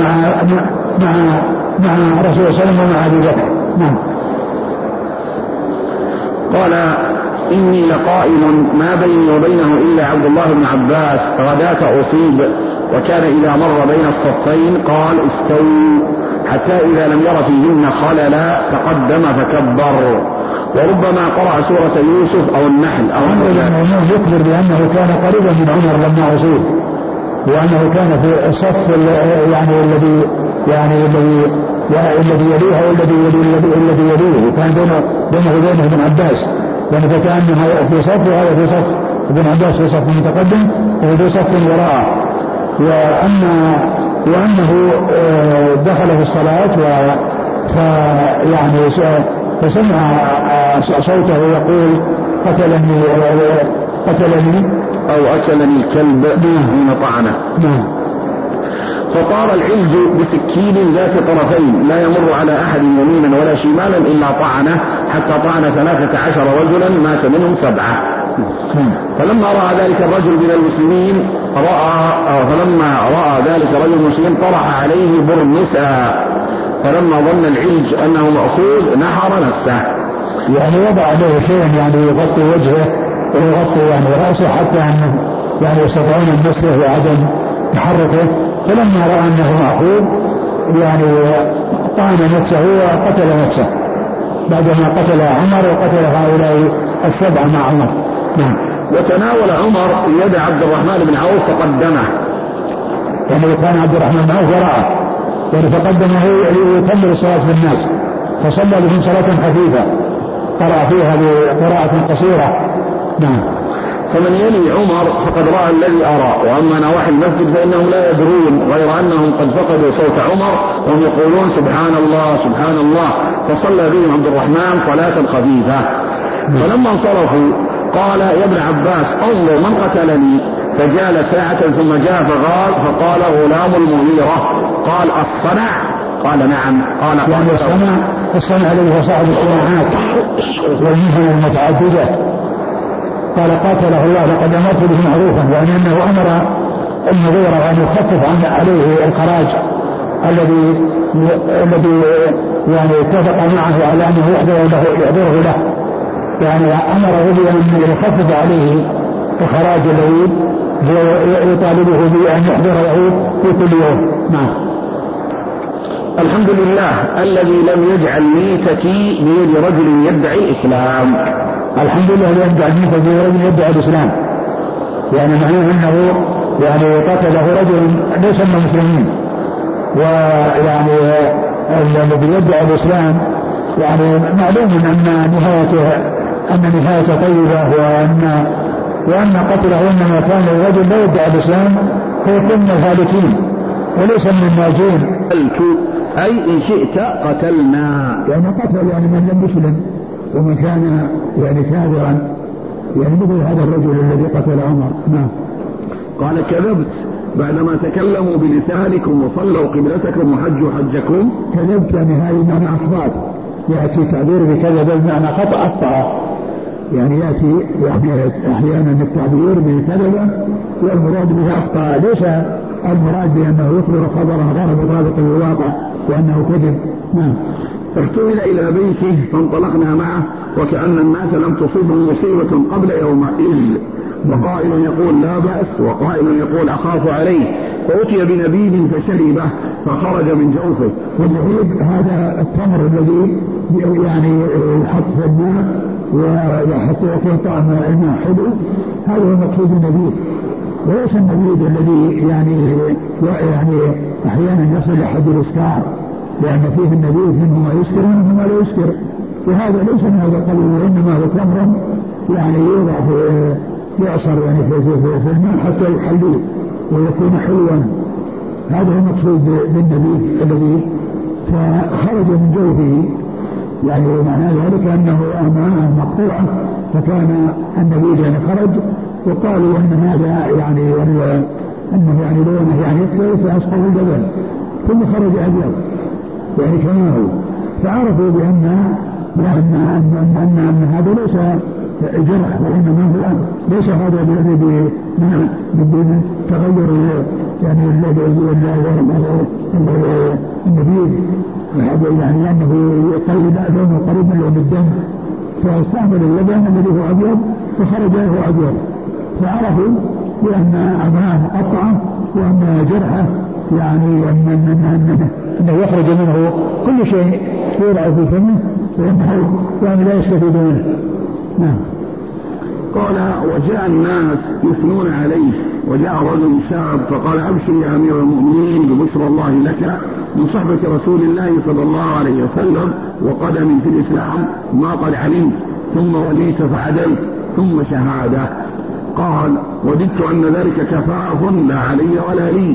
مع رسول الله صلى الله عليه وسلم ومع أبي بكر. نعم. قال إني لقائم ما بيني وبينه إلا عبد الله بن عباس غداة أصيب وكان إذا مر بين الصفين قال استووا حتى إذا لم ير فيهن خللا تقدم فكبر. وربما قرأ سورة يوسف أو النحل أو يخبر بأنه كان قريبا من عمر لما أصيب وأنه كان في الصف الذي يليه والذي يليه كان بينه وبين ابن عباس يعني فكأنه في صف وهذا في صف ابن عباس في صف متقدم وفي صف وراءه وأنه دخل في الصلاة فسمع صوته يقول قتلني أو أكلني الكلب حين طعنه. فطار العلج بسكين ذات طرفين لا يمر على أحد يمينا ولا شمالا إلا طعنه حتى طعن 13 رجلا مات منهم 7. فلما رأى ذلك الرجل من المسلمين فلما رأى ذلك الرجل المسلم طرح عليه برنسا فلما ظن العلج أنه مأخوذ نحر نفسه يعني وضع له شيئا يعني يغطي وجهه ويغطي يعني رأسه حتى أنه يعني يستطيعون النصر وعدم تحركه. فلما رأى أنه مأخوذ يعني طعن نفسه وقتل نفسه بعدما قتل عمر وقتل هؤلاء 7 مع عمر. وتناول عمر يد عبد الرحمن بن عوف فقدمه يعني كان عبد الرحمن بن عوف وراءه يعني فقدمه يكمل الصلاة بالناس فصلى بهم صلاة خفيفة قرأ فيها بقراءة قصيرة. فمن يلي عمر فقد رأى الذي أرى. وأما نواحي المسجد فإنهم لا يدرون غير أنهم قد فقدوا صوت عمر وهم يقولون سبحان الله سبحان الله. فصلى بهم عبد الرحمن صلاة خفيفة. فلما انصرفوا قال يا ابن عباس انظر من قتلني. فجال ساعة ثم جاء فقال غلام المغيرة. قال الصنع؟ قال نعم. قال يعني الصنع الذي هو صاحب الصناعات والمهن المتعددة. قال قاتله الله لقد أمرت به معروفا يعني أنه أمر المغيرة أن يخفف عليه الخراج الذي يعني اتفق معه على أنه يحضره له يعني أمره بأن يخفف عليه الخراج الذي يطالبه بأن يحضره في كل يوم. الحمد لله الذي لم يجعل ميتتي بيد رجل يدعي الإسلام. الحمد لله الذي يجعل ميتتي بيد رجل يدعي الإسلام يعني معناه أنه يعني قتله رجل ليس من المسلمين ويعني الذي يدعي الإسلام يعني معلوم أن نهايته طيبة وأن قتله إنما كان الرجل لا يدعي الإسلام فيكون من الهالكين وليس من الناجين. أي إن شئت قتلنا يعني قتل يعني من لم يسلم ومن كان يعني كافرا يعني مثل هذا الرجل الذي قتل عمر. قال كذبت بعدما تكلموا بلسانكم وصلوا قبلتكم وحجوا حجكم. كذبت يعني هذه معنى أخطاء يأتي تعبير بكذب بمعنى أخطأ يعني يأتي يعني أحيانا التعبير بكذب والمراد به أخطأ ليس المراد بأنه يخبر خبرا غير مطابق للواقع وأنه كذب. فاحتمل إلى بيته فانطلقنا معه وكأن الناس لم تصيبهم مصيبة قبل يومئذ وقائل يقول لا بأس وقائل يقول أخاف عليه. فأتي بنبيذ فشربه فخرج من جوفه. والنبيذ هذا التمر الذي يعني يحط في الماء ويحط في طعم الماء حلو هذا هو مقصود النبيذ وليس النبيذ الذي يعني أحيانا يصل لحد الإسكار لأن فيه النبيذ منه ما يسكر ومنه ما لا يسكر وهذا ليس من هذا القبيل وإنما هو تمر يعني يوضع يعصر يعني في الماء حتى يحليه ويكون حلوا. هذا هو المقصود بالنبيذ الذي فخرج من جوفه يعني معنى ذلك أنه أمامه مقطوعة فكان النبيذ يعني خرج وقالوا أن هذا يعني أنه يعني لونه يعني يكفي فأسقط الجبل ثم خرج أبيض يعني كما هو، فعرفوا بأن هذا ليس جرح، وإنما هو ليس هذا بتغير يعني النبيذ، يعني لأنه لونه قريب من لون الدم، فاستعمل اللبن الذي هو أبيض فخرج له أبيض، فعرفوا بأن أمامه قطعة وأن جرحه يعني أنه يخرج منه كل شيء يوضع في فمه وأنه يعني لا يستفيد منه. نعم. قال وجاء الناس يثنون عليه، وجاء رجل شاب فقال أبشر يا أمير المؤمنين ببشرى الله لك من صحبة رسول الله صلى الله عليه وسلم وقدم في الإسلام ما قد علمت، ثم وليت فعدلت، ثم شهادة. قال وددت أن ذلك كفاف لا علي ولا لي.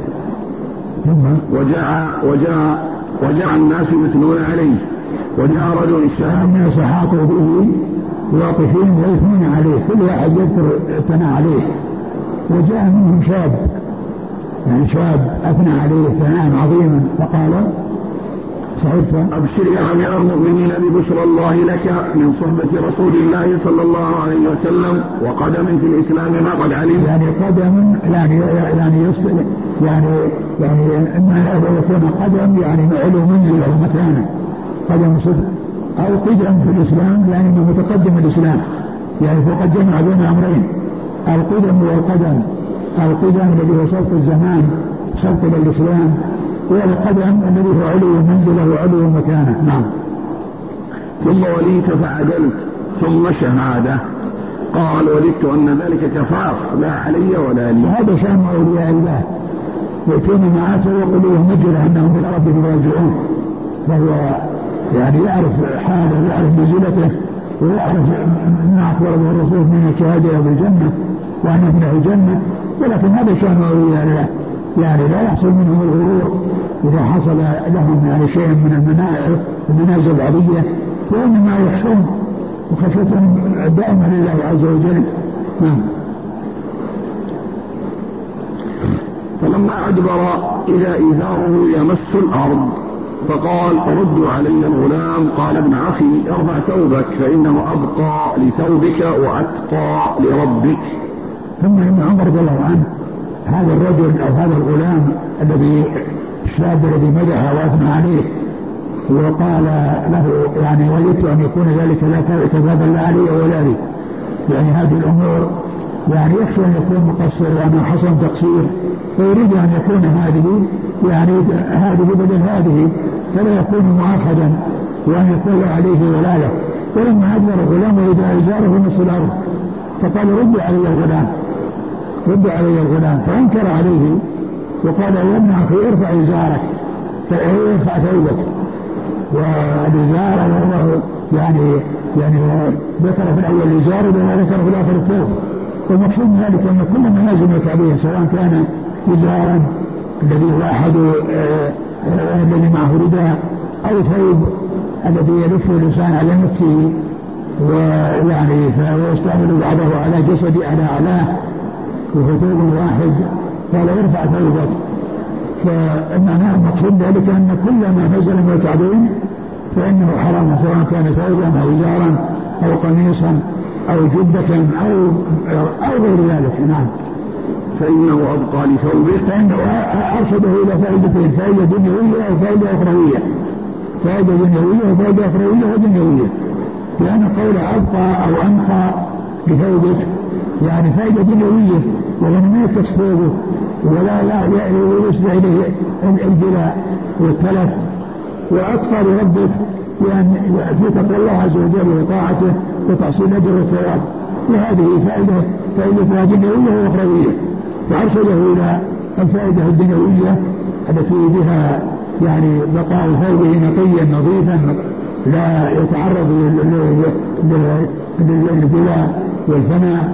وجاء الناس يثنون عليه، وجاء رجل شاب الناس حاطوا به واقفين ويثنون عليه، كل واحد يذكر الثناء عليه، وجاء منهم شاب يعني شاب أثنى عليه ثناء عظيما فقال صحبت أبشر يا أمير المؤمنين ببشرى الله لك من صحبة رسول الله صلى الله عليه وسلم وقدم في الإسلام ما قد علم. يعني قدم يعني إما يكون قدم يعني علو منزل أو مكانه قدم صدق، أو قدم في الإسلام يعني متقدم الإسلام، يعني فقد جمع بين أمرين القدم والقدم، القدم الذي هو سبق الزمان سبق للإسلام، والقدم الذي هو علو منزله وعلو مكانه. نعم. ثم وليت فعدلت، ثم شهادة. قال ولدت أن ذلك كفاف لا علي ولا لي. وهذا شأن أولياء الله يأتون معاته ويقولون نجرة أنهم إلى ربهم راجعون، فهو يعني يعرف حاله ويعرف منزلته ويعرف ما أخبر به الرسول من الشهادة بالجنة وأنه من الجنة، ولكن هذا شأن أولياء الله، يعني لا يحصل منهم الغرور إذا حصل لهم يعني شيء من المنازل العلية، وإنما يخشون وخشيتهم دائما لله عز وجل. نعم. فلما أدبر إذا إيثاره يمس الأرض فقال ردوا علي الغلام. قال ابن أخي ارفع ثوبك فإنه أبقى لثوبك وأتقى لربك. ثم إن عمر رضي الله عنه هذا الرجل أو هذا الغلام الذي الشاب الذي مدح وأثنى عليه وقال له يعني ولدت أن يكون ذلك لا كذابا لا علي ولا لي، يعني هذه الأمور يعني يخشى أن يكون مقصر وأنه حصل تقصير، فيريد أن يكون هذه يعني هذه بدل هذه فلا يكون مؤاخذا وأن يكون عليه ولا له. ولما أدبر الغلام وإذا إزاره نصف الأرض فقال رد علي الغلام، رد علي الغلام، فأنكر عليه وقال يا ابن أخي ارفع إزارك، فارفع ثوبك. والإزار وهو يعني ذكر في الأول الإزار وذكر في الآخر الثوب، والمقصود من ذلك أن كل ما يلزمك عليه سواء كان إزارا الذي هو أحد الذي معه رداء أو ثوب الذي يلف الإنسان على نفسه ويعني فيستعمل بعضه على جسد على أعلاه وهو ثوب واحد، قال ارفع ثوبك. فمعناه المقصود ذلك أن كل ما نزل من الكعبين فإنه حرام سواء كان ثوبا أو إزارا أو قميصا أو جبة أو غير ذلك. نعم. فإنه أبقى لثوبه، فإنه أرشده إلى فائدتين، فائدة دنيوية أو فائدة أخروية، فائدة دنيوية وفائدة أخروية ودنيوية، لأن قول أبقى أو أنقى لثوبه يعني فائدة دنيوية وهو ما يكس ثوبه ولا يسدع إليه الجلاء والتلف، وأتقى لربك لأن في تقوى الله عز وجل وطاعته وتحصيل أجر والثواب، وهذه فائدة دنيوية وأخروية، فأرشده إلى الفائدة الدنيوية التي بها يعني بقاء ثوبه نقيا نظيفا لا يتعرض للجلاء والفناء،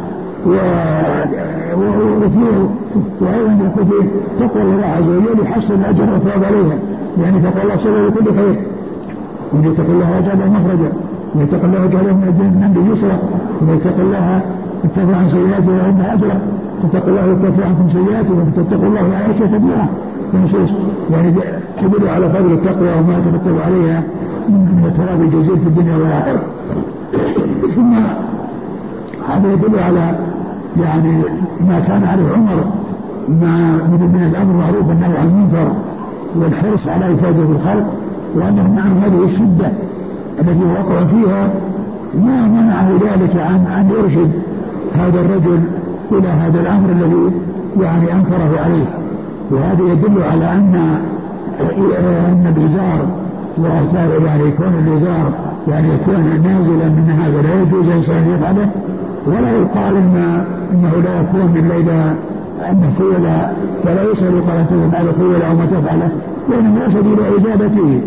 وأيضا يكون فيه تقوى الله عز وجل يحصل الأجر والثواب عليها، يعني تقوى الله سبب لكل خير، ومن يتق الله يجعل له مخرجا، ومن يتق الله يجعل له من الجنة يسرا، ومن يتق الله يكفر عن سيئاته ويعد أجرا، تتقوا الله يكفر عنكم سيئاته وتتقوا الله يعيش كبيرا، نصوص يعني تدل على فضل التقوى وما يترتب عليها من ثواب الجزيل في الدنيا والآخرة. ثم هذا يدل على يعني ما كان عليه عمر من الأمر المعروف والنهي عن المنكر والحرص على إفادة الخلق، وأنه مع هذه الشدة التي وقع فيها ما منعه ذلك عن أن يرشد هذا الرجل إلى هذا الأمر الذي يعني أنكره عليه. وهذا يدل على أن الإزار يعني يكون الإزار يعني يكون نازلا من هذا لا يجوز إنسان يفعله، ولا يقال إنه لا يكون إلا إذا أنه خيل، فلا يسأل قال أنت على خيل أو ما تفعله، لأنه يرشد إلى إجابته.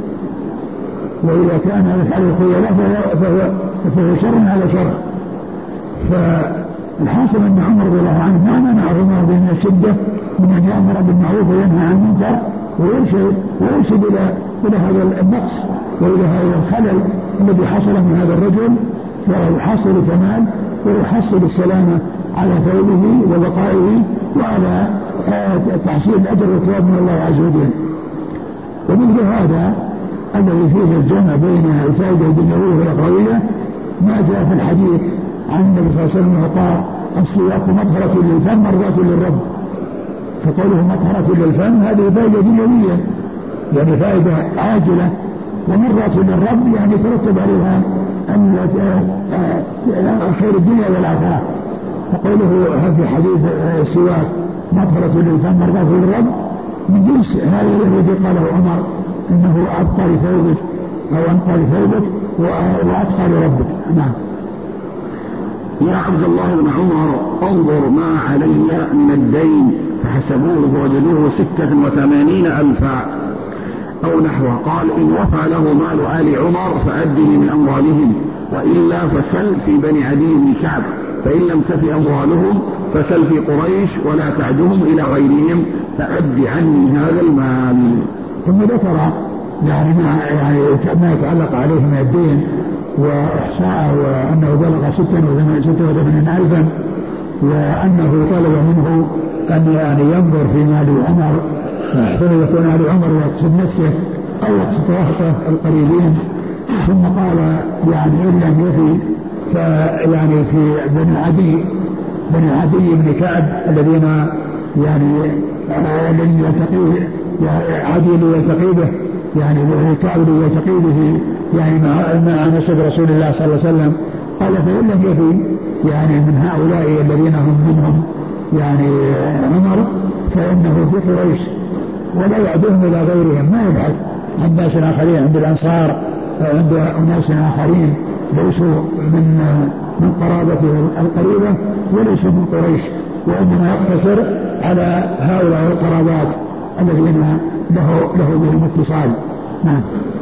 وإذا كان يفعل الخيل فهو شر على شر. فالحاصل أن عمر رضي الله عنه ما منعه من الشدة من أن يأمر بالمعروف وينهى عن المنكر ويرشد إلى هذا النقص وإلى هذا الخلل الذي حصل من هذا الرجل، فيحصل كمال ويحصل السلامة على ثوبه وبقائه وعلى تحصيل الأجر والثواب من الله عز وجل. ومثل هذا الذي فيه الجمع بين الفائدة الدنيوية والأخروية ما جاء في الحديث عن النبي صلى الله عليه وسلم قال السواك مطهرة للفم مرضاة للرب، فقوله مطهرة للفم هذه فائدة دنيوية يعني فائدة عاجلة، ومرضاة للرب يعني ترتب عليها خير الدنيا والآخرة. فقوله في حديث السواك مطهرة للفم مرضاة للرب من جنس هذا الذي قاله عمر انه ابقى لثوبك او انقى لثوبك واتقى لربك. نعم. يا عبد الله بن عمر انظر ما علي من الدين، فحسبوه فوجدوه 86,000 أو نحوه. قال إن وفى له مال آل عمر فأدني من أموالهم، وإلا فسل في بني عدي بن كعب، فإن لم تف أموالهم فسل في قريش ولا تعدهم إلى غيرهم، فأد عني هذا المال. ثم ذكر يعني ما يتعلق عليه من الدين وإحصاءه، وأنه بلغ 86,000 وأنه طلب منه أن يعني ينظر في مال عمر حين يكون آل عمر ويقصد نفسه أو يقصد وحده القريبين. ثم قال يعني إن لم يفي فيعني في بني عدي بن كعب الذين يعني لن يلتقيه عدي ليلتقي به يعني كعب ليلتقي به يعني مع نسب رسول الله صلى الله عليه وسلم. قال فإن لم يفي يعني من هؤلاء الذين هم منهم يعني عمر فإنه في قريش ولا يعدهم إلى غيرهم، ما يبحث عن ناس آخرين عند الأنصار عند أناس آخرين ليسوا من قرابته القريبة وليسوا من قريش، وإنما يقتصر على هؤلاء القرابات الذين له بهم اتصال. نعم.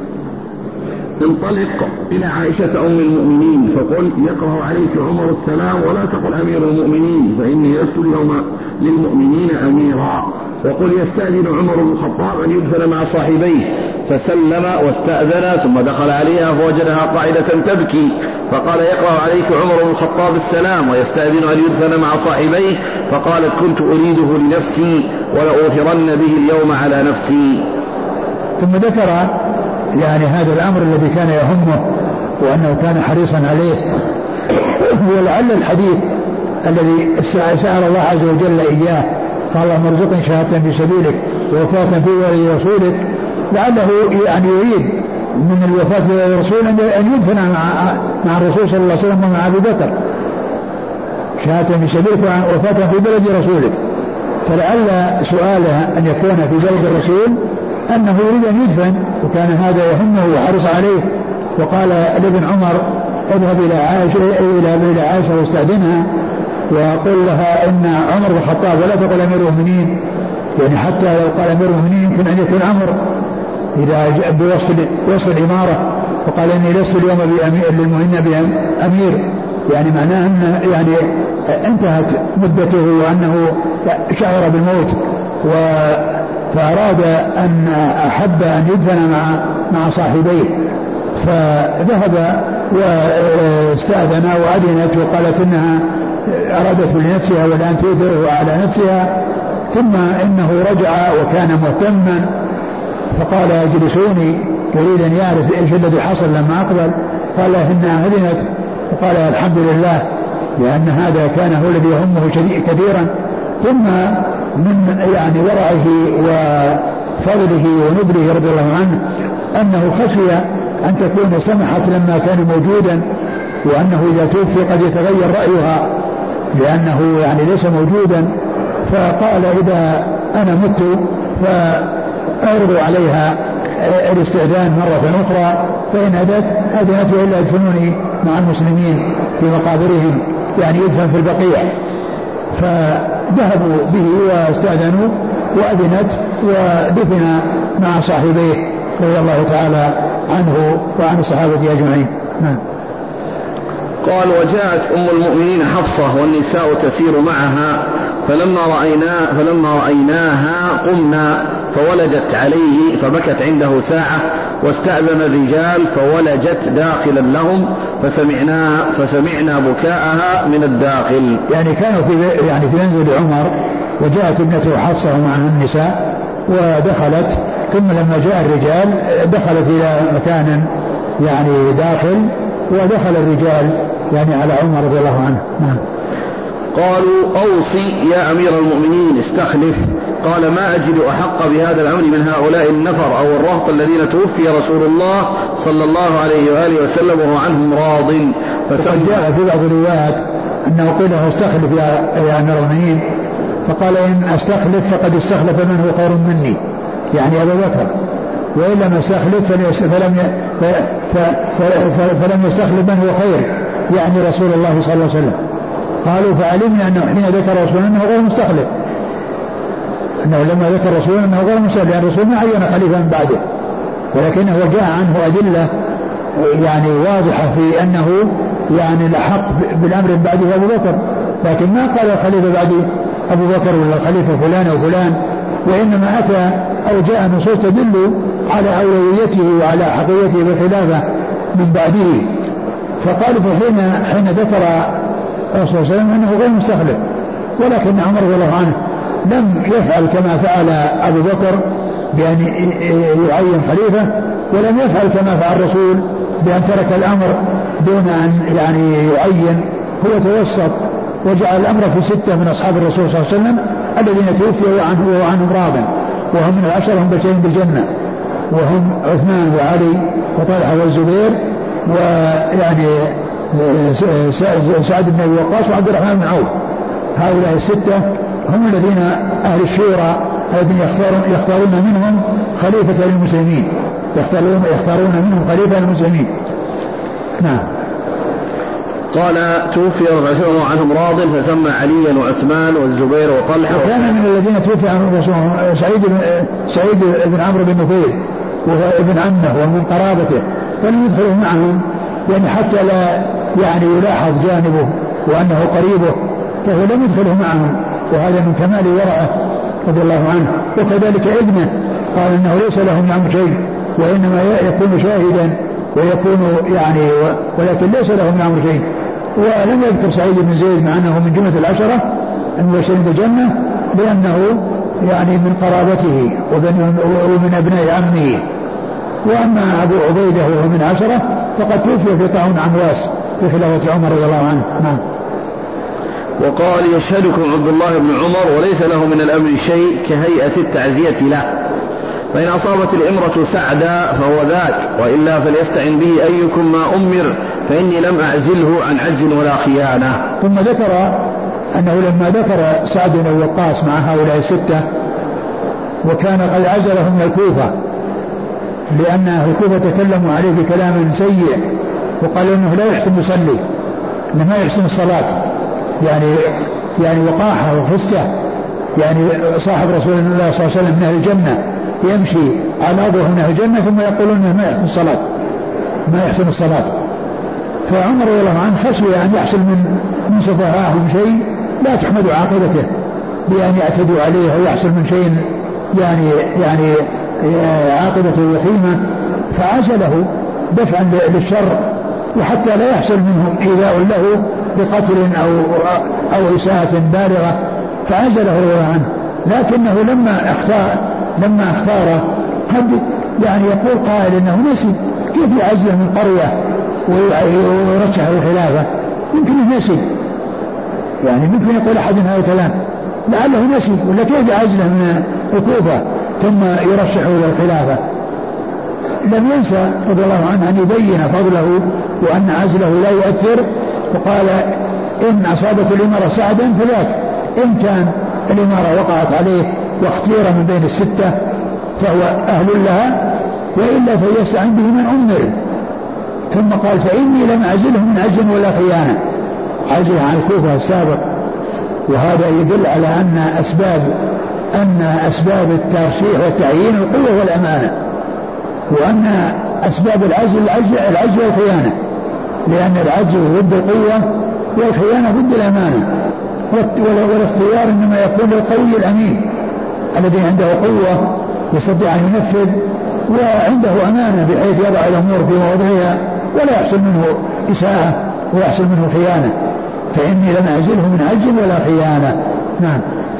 انطلق إلى عائشة أم المؤمنين فقل يقرأ عليك عمر السلام ولا تقل أمير المؤمنين فإني لست اليوم للمؤمنين أميرا. وقل يستأذن عمر بن الخطاب أن يدفن مع صاحبيه، فسلم واستأذن ثم دخل عليها فوجدها قاعدة تبكي، فقال يقرأ عليك عمر بن الخطاب السلام ويستأذن أن يدفن مع صاحبيه، فقالت كنت أريده لنفسي ولأوثرن به اليوم على نفسي. ثم ذكر يعني هذا الأمر الذي كان يهمه وأنه كان حريصا عليه، ولعل الحديث الذي سأل الله عز وجل إياه قال اللهم ارزقني شهادة في سبيلك ووفاة في ولي رسولك، لعله يعني يريد من الوفاة في ولي رسول أن يدفن مع الرسول صلى الله عليه وسلم ومع أبي بكر، شهادة في سبيلك ووفاة في بلد رسولك. فلعل سؤاله أن يكون في بلد الرسول أنه يريد أن يدفن، وكان هذا يهمه وحرص عليه. وقال لابن عمر اذهب إلى عائشة واستأذنها وقل لها إن عمر بن الخطاب ولا تقل أمير المؤمنين، يعني حتى لو قال أمير المؤمنين يمكن أن يكون عمر إذا جاء بوصف الإمارة، وقال إني لست اليوم للمؤمنين بأمير، يعني معناه أن يعني انتهت مدته وأنه شعر بالموت فأراد أن أحب أن يدفن مع صاحبيه، فذهب واستأذن وأذنت وقالت إنها أرادت لنفسها والآن تؤثره على نفسها. ثم إنه رجع وكان مهتما فقال اجلسوني يريد أن يعرف إيش الذي حصل لما أقبل. قال إنها أذنت وقال الحمد لله لأن هذا كان هو الذي يهمه كثيرا. ثم من يعني ورعه وفضله ونبله رضي الله عنه أنه خشي أن تكون سمحت لما كان موجودا وأنه إذا توفي قد يتغير رأيها لأنه يعني ليس موجودا. فقال إذا أنا مت فأعرض عليها الاستئذان مرة أخرى فإن أذنت وإلا يدفنوني مع المسلمين في مقابرهم يعني يدفن في البقيع. فذهبوا به واستأذنوا وأذنت ودفن مع صاحبيه رضي الله تعالى عنه وعن الصحابة أجمعين. قال وجاءت أم المؤمنين حفصة والنساء تسير معها فلما رأيناها قمنا فولجت عليه فبكت عنده ساعة واستأذن الرجال فولجت داخلا لهم فسمعنا بكاءها من الداخل. يعني كانوا في منزل عمر وجاءت ابنته حفصة معها النساء ودخلت ثم لما جاء الرجال دخلت إلى مكان يعني داخل ودخل الرجال يعني على عمر رضي الله عنه. قالوا أوصي يا أمير المؤمنين استخلف. قال ما أجد أحق بهذا الأمر من هؤلاء النفر أو الرهط الذين توفي رسول الله صلى الله عليه وآله وسلم وهو عنهم راض. فقد جاء في بعض الروايات أنه قيل له استخلف يا أمير المؤمنين فقال إن أستخلف فقد استخلف من هو خير مني يعني أبو بكر وإن لم يستخلف فلم يستخلف من هو خير يعني رسول الله صلى الله عليه وسلم. قالوا فعلمنا أنه حين ذكر رسول أنه غير مستخلف أنه لما ذكر رسول أنه غير مستخلف يعني الرسول ما عين خليفة من بعده ولكنه جاء عنه أدلة يعني واضحة في أنه يعني الحق بالأمر من بعده أبو بكر لكن ما قال الخليفة بعد أبو بكر ولا الخليفة فلان أو فلان وإنما أتى أو جاء نصوص تدل على أولويته وعلى حقيته بالخلافة من بعده. فقالوا حين ذكر الرسول صلى الله عليه وسلم أنه غير مستخلف ولكن عمر رضي الله عنه لم يفعل كما فعل أبو بكر بأن يعين خليفة ولم يفعل كما فعل الرسول بأن ترك الأمر دون أن يعني يعين. هو توسط وجعل الأمر في 6 من أصحاب الرسول صلى الله عليه وسلم الذين توفيوا عنهم راض وهم من العشرة هم بشرين بالجنة وهم عثمان وعلي وطلحة والزبير ويعني سعد بن أبي وقاص وعبد الرحمن بن عوف. هؤلاء 6 هم الذين أهل الشورى الذين يختارون منهم خليفة للمسلمين يختارون منهم خليفة للمسلمين. نعم. قال توفي رسول عنهم راض فسمى عليا وعثمان والزبير وطلحة وكان من الذين توفي عنهم رسول سعيد بن عمرو بن نفيل وهو ابن عمه ومن قرابته فلم يدخلوا معهم يعني حتى لا يعني يلاحظ جانبه وأنه قريبه فهو لم يدخله معهم وهذا من كمال ورعه رضي الله عنه. وكذلك ابنه قال إنه ليس له من شيء وإنما يكون شاهدا ويكون يعني ولكن ليس له من أمر شيء. ولم يذكر سعيد بن زيد مع أنه من جملة العشرة المبشرين بالجنة لأنه يعني من قرابته ومن أبناء عمه. وأما أبو عبيدة وهو من 10 فقد توفي في طاعون عمواس في خلافة عمر رضي الله عنه. نعم. وقال يشهدكم عبد الله بن عمر وليس له من الأمر شيء كهيئة التعزية له فإن أصابت الإمرة سعدا فهو ذاك وإلا فليستعن به أيكم ما أمر فإني لم أعزله عن عجز ولا خيانة. ثم ذكر أنه لما ذكر سعد بن وقاص مع هؤلاء 6 وكان قد عزلهم من الكوفة لأن الكوفة تكلموا عليه بكلام سيء وقالوا أنه لا يحسن يصلي إنه ما يحسن الصلاة يعني وقاحة وخسة يعني صاحب رسول الله صلى الله عليه وسلم من أهل الجنة يمشي على أرضه من أهل الجنة ثم يقولون أنه ما يحسن الصلاة. فعمر رضي الله عنه خشي أن يحصل من سفهاءهم شيء لا تحمد عاقبته بأن يعتدوا عليه أو يحصل من شيء يعني عاقبته وخيمة فعزله دفعا للشر وحتى لا يحصل منهم إيذاء له بقتل أو إساءة بالغة فعزله رضي الله عنه لكنه لما اختاره قد يعني يقول قائل انه نسي، كيف يعزله من قرية ويرشح الخلافة؟ يمكن نسي، يعني ممكن يقول احد هذا الكلام لعله نسي، ولا كيف يعزله من الكوفة ثم يرشحه للخلافة؟ لم ينسى رضي الله عنه أن يبين فضله وأن عزله لا يؤثر، وقال إن أصابت الإمارة سعدا فذاك، إن كان الإمارة وقعت عليه واختير من بين الستة فهو أهل لها، وإلا فيستعين به من أمر. ثم قال فإني لم أعزله من عجل ولا خيانة، عزله عن الكوفة السابق. وهذا يدل على أن أسباب الترشيح والتعيين القوة والأمانة، وأن أسباب العجز والخيانة، لأن العجز ضد القوة والخيانة ضد الأمانة. والاختيار إنما يكون للقوي الأمين الذي عنده قوة يستطيع أن ينفذ وعنده أمانة بحيث يضع الأمور في مواضعها ولا يحصل منه إساءة ولا يحصل منه خيانة. فإني لم أعزله من عجز ولا خيانة. نعم.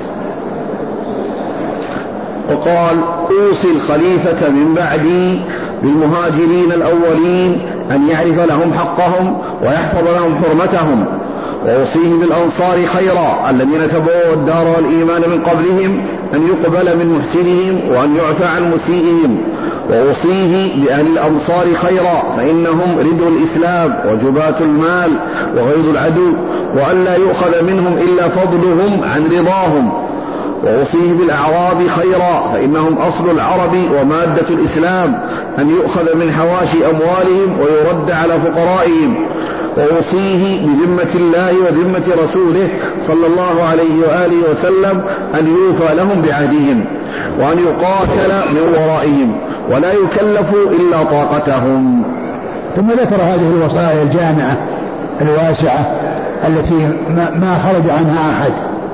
وقال أوصي الخليفة من بعدي بالمهاجرين الأولين أن يعرف لهم حقهم ويحفظ لهم حرمتهم، وأوصيه بالأنصار خيرا الذين تبوأوا الدار والإيمان من قبلهم أن يقبل من محسنهم وأن يعفى عن مسيئهم، وأوصيه بأهل الأمصار خيرا فإنهم ردوا الإسلام وجباة المال وغيظ العدو، وأن لا يؤخذ منهم إلا فضلهم عن رضاهم، وأوصيه بالأعراب خيرا فإنهم أصل العرب ومادة الإسلام أن يؤخذ من حواشي أموالهم ويرد على فقرائهم، وأوصيه بذمة الله وذمة رسوله صلى الله عليه وآله وسلم أن يوفى لهم بعهدهم وأن يقاتل من ورائهم ولا يكلف إلا طاقتهم. ثم ذكر هذه الوصايا الجامعة الواسعة التي ما خرج عنها أحد،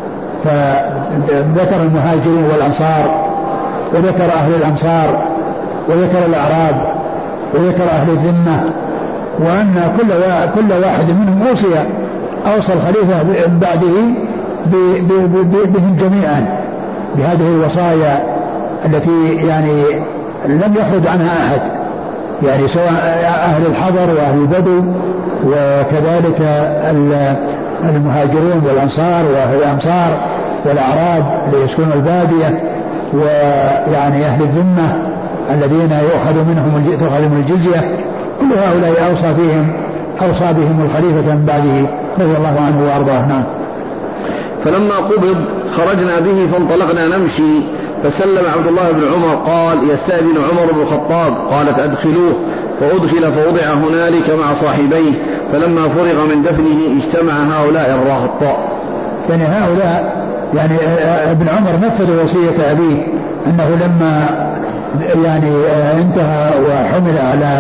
فذكر المهاجرين والأنصار، وذكر أهل الأمصار، وذكر الأعراب، وذكر أهل الذمة، وأن كل واحد منهم أوصى الخليفة من بعده بهم جميعا بهذه الوصايا التي يعني لم يخرج عنها أحد، يعني سواء أهل الحضر وأهل البدو وكذلك المهاجرون والأنصار وأهل الأمصار والأعراب ليسكنوا البادية، ويعني أهل الذمة الذين تؤخذ من الجزية، كل هؤلاء أوصى بهم الخليفة من بعده رضي الله عنه وأرضاه. نعم. فلما قبض خرجنا به فانطلقنا نمشي، فسلم عبد الله بن عمر قال يستأذن عمر بن الخطاب، قالت أدخلوه، فأدخل فوضع هنالك مع صاحبيه، فلما فرغ من دفنه اجتمع هؤلاء الرهط. يعني هؤلاء يعني ابن عمر نفذ وصية أبيه أنه لما يعني انتهى وحمل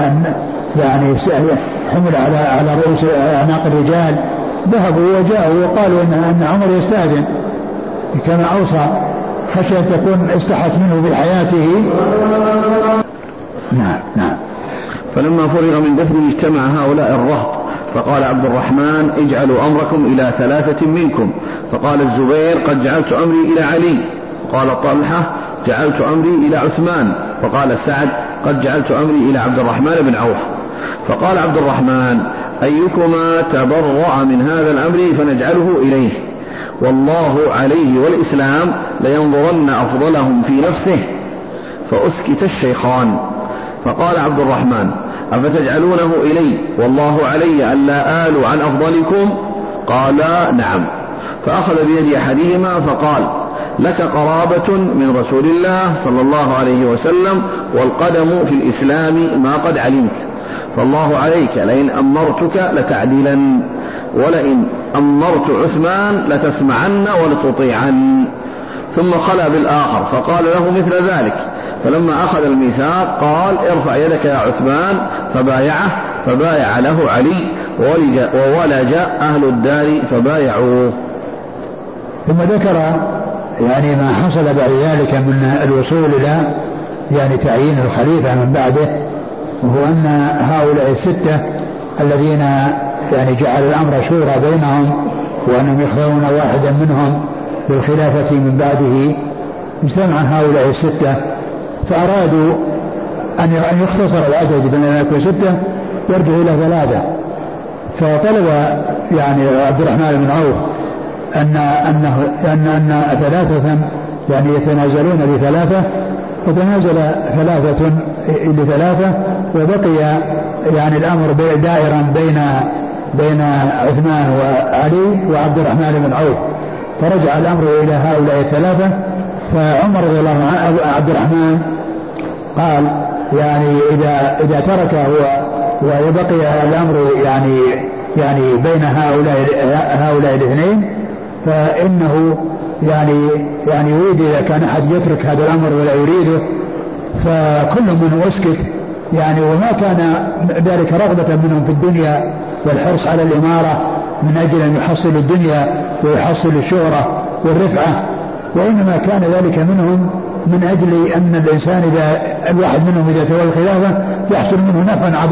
على رؤوس أعناق الرجال ذهبوا وجاءوا وقالوا أن عمر يستأذن كما أوصى خشية تكون استحت منه بحياته. نعم. فلما فرغ من دفنه اجتمع هؤلاء الرهط، فقال عبد الرحمن اجعلوا أمركم إلى 3 منكم، فقال الزبير قد جعلت أمري إلى علي، قال طلحة جعلت أمري إلى عثمان، وقال سعد قد جعلت أمري إلى عبد الرحمن بن عوف. فقال عبد الرحمن أيكما تبرأ من هذا الأمر فنجعله إليه، والله عليه والإسلام لينظرن أفضلهم في نفسه. فأسكت الشيخان. فقال عبد الرحمن أفتجعلونه إلي والله علي ألا آل عن أفضلكم؟ قال نعم. فأخذ بيد أحدهما فقال لك قرابة من رسول الله صلى الله عليه وسلم والقدم في الإسلام ما قد علمت، فالله عليك لئن أمرتك لتعدلن، ولئن أمرت عثمان لتسمعن ولتطيعن. ثم خلى بالآخر فقال له مثل ذلك، فلما أخذ الميثاق قال ارفع يدك يا عثمان، فبايعه، فبايع له علي، وولج أهل الدار فبايعوه. ثم ذكر يعني ما حصل بعد ذلك من الوصول إلى يعني تعيين الخليفة من بعده، وهو أن هؤلاء 6 الذين يعني جعل الأمر شورى بينهم وأنهم يختارون واحدا منهم بالخلافة من بعده، اجتمع هؤلاء الستة فأرادوا أن يختصر العدد بين أن يكون ستة يرجع إلى ثلاثة، فطلب يعني عبد الرحمن بن عوف أن ثلاثة يعني يتنازلون لثلاثة، وتنازل ثلاثة لثلاثة، وبقي يعني الأمر دائرا بين عثمان وعلي وعبد الرحمن بن عوف، فرجع الأمر إلى هؤلاء الثلاثة. فعمر رضي الله عنه عبد الرحمن قال يعني إذا ترك وبقي الأمر يعني بين هؤلاء الاثنين فإنه يعني يريد إذا كان أحد يترك هذا الأمر ولا يريده فكل منه أسكت يعني، وما كان ذلك رغبة منهم في الدنيا والحرص على الإمارة من أجل أن يحصل الدنيا ويحصل الشهرة والرفعة، وإنما كان ذلك منهم من أجل أن الإنسان إذا الواحد منهم إذا تولى الخلافة يحصل منه نفع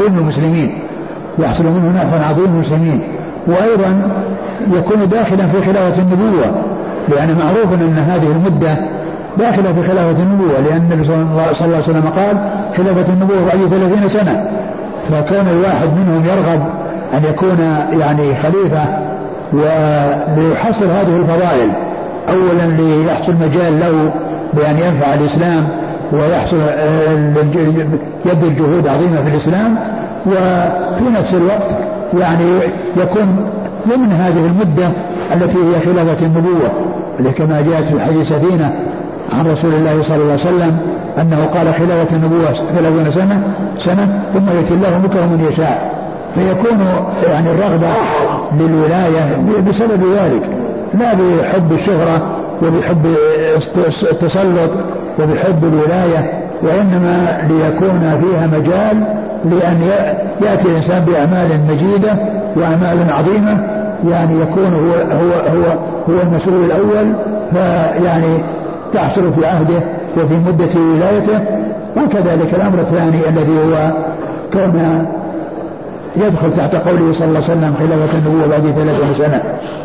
عظيم للمسلمين، وأيضا يكون داخلا في خلافة النبوة، لأن معروف أن هذه المدة داخلة في خلافة النبوة، لأن النبي صلى الله عليه وسلم قال خلافة النبوة بعد 30 سنة، فكون الواحد منهم يرغب أن يكون يعني خليفة وليحصل هذه الفضائل، أولا ليحصل مجال له بأن ينفع الإسلام ويحصل يبذل جهود عظيمة في الإسلام، وفي نفس الوقت يعني يكون ضمن هذه المدة التي هي خلافة النبوة، كما جاءت في حديث سفينة عن رسول الله صلى الله عليه وسلم أنه قال خلافة النبوة 30 سنة ثم يأتي الله ملكه من يشاء، فيكون يعني الرغبة للولاية بسبب ذلك، لا بحب الشهرة وبحب التسلط وبحب الولاية، وإنما ليكون فيها مجال لأن يأتي الإنسان بأعمال مجيدة وأعمال عظيمة، يعني يكون هو المسؤول الأول، فيعني تحصل في عهده وفي مدة ولايته. وكذلك الأمر الثاني الذي هو كون يدخل تحت قوله صلى الله عليه وسلم خلافة النبوة بعد 30 سنة.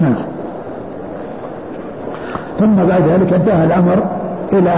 ثم بعد ذلك انتهى الأمر إلى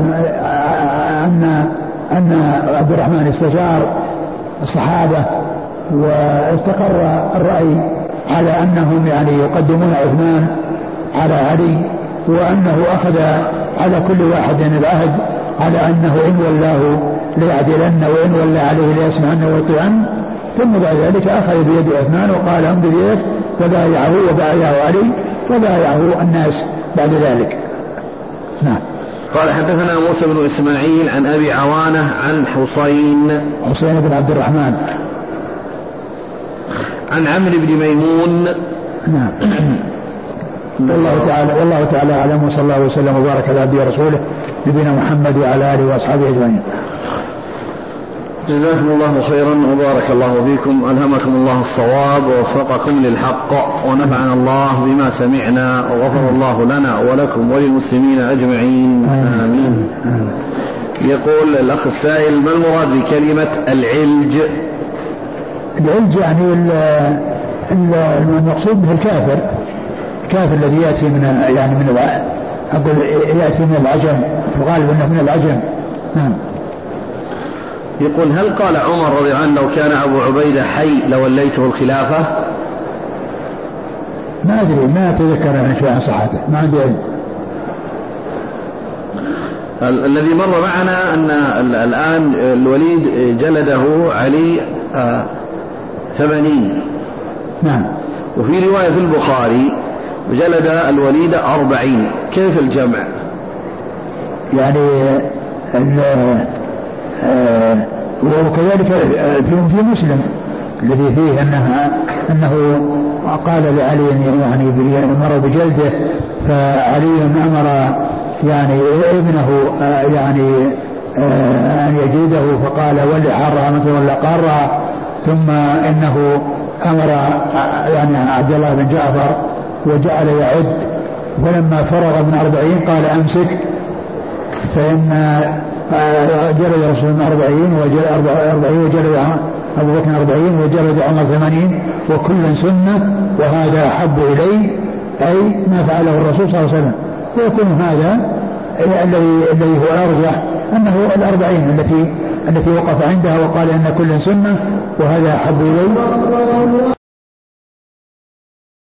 أن عبد الرحمن استشار الصحابة واستقر الرأي على أنهم يعني يقدمون عثمان على علي، وأنه أخذ على كل واحد العهد على أنه إن ولاه ليعدلن وإن ولى عليه ليسمعن ويطيعن. ثم بعد ذلك أخذ بيد عثمان وقال امضي بيدك، فبايعه وبايعه علي وبايعه الناس بعد ذلك. نعم. قال حدثنا موسى بن إسماعيل عن أبي عوانة عن حسين بن عبد الرحمن عن عمرو بن ميمون. نعم. والله تعالى أعلم، وصلى الله وسلم وبارك على عبده ورسوله نبينا محمد وعلى آله وأصحابه أجمعين. جزاكم الله خيرا وبارك الله فيكم، ألهمكم الله الصواب ووفقكم للحق، ونفعنا الله بما سمعنا، وغفر الله لنا ولكم وللمسلمين أجمعين، آمين. يقول الأخ السائل: ما المراد بكلمة العلج؟ العلج يعني المقصود به الكافر الذي يأتي يأتي من العجم، في الغالب أنه من العجم. يقول: هل قال عمر رضي الله عنه لو كان أبو عبيدة حي لوليته الخلافة؟ ما أدري، ما أتذكر عن شيء عن صحته، ما عندي علم. الذي مر معنا أن الآن الوليد جلده علي 80. نعم. وفي رواية في البخاري جلد الوليد 40، كيف الجمع؟ يعني وكذلك في مسلم الذي فيه أنه قال لعلي يعني أمر بجلده، فعلي أمر يعني ابنه يعني أن يجلده، فقال ولي حارها مثل ولا قارها. ثم إنه أمر يعني عبد الله بن جعفر وجعل يعد، ولما فرغ من 40 قال أمسك، فإن جلد رسول الله 40 وجلد أبو بكر 40 وجلد عمر 80، وكل سنة، وهذا أحب إليه، أي ما فعله الرسول صلى الله عليه وسلم. ويكون هذا الذي هو الأرجح أنه 40 التي وقف عندها وقال أن كل سنة، وهذا أحب إليه.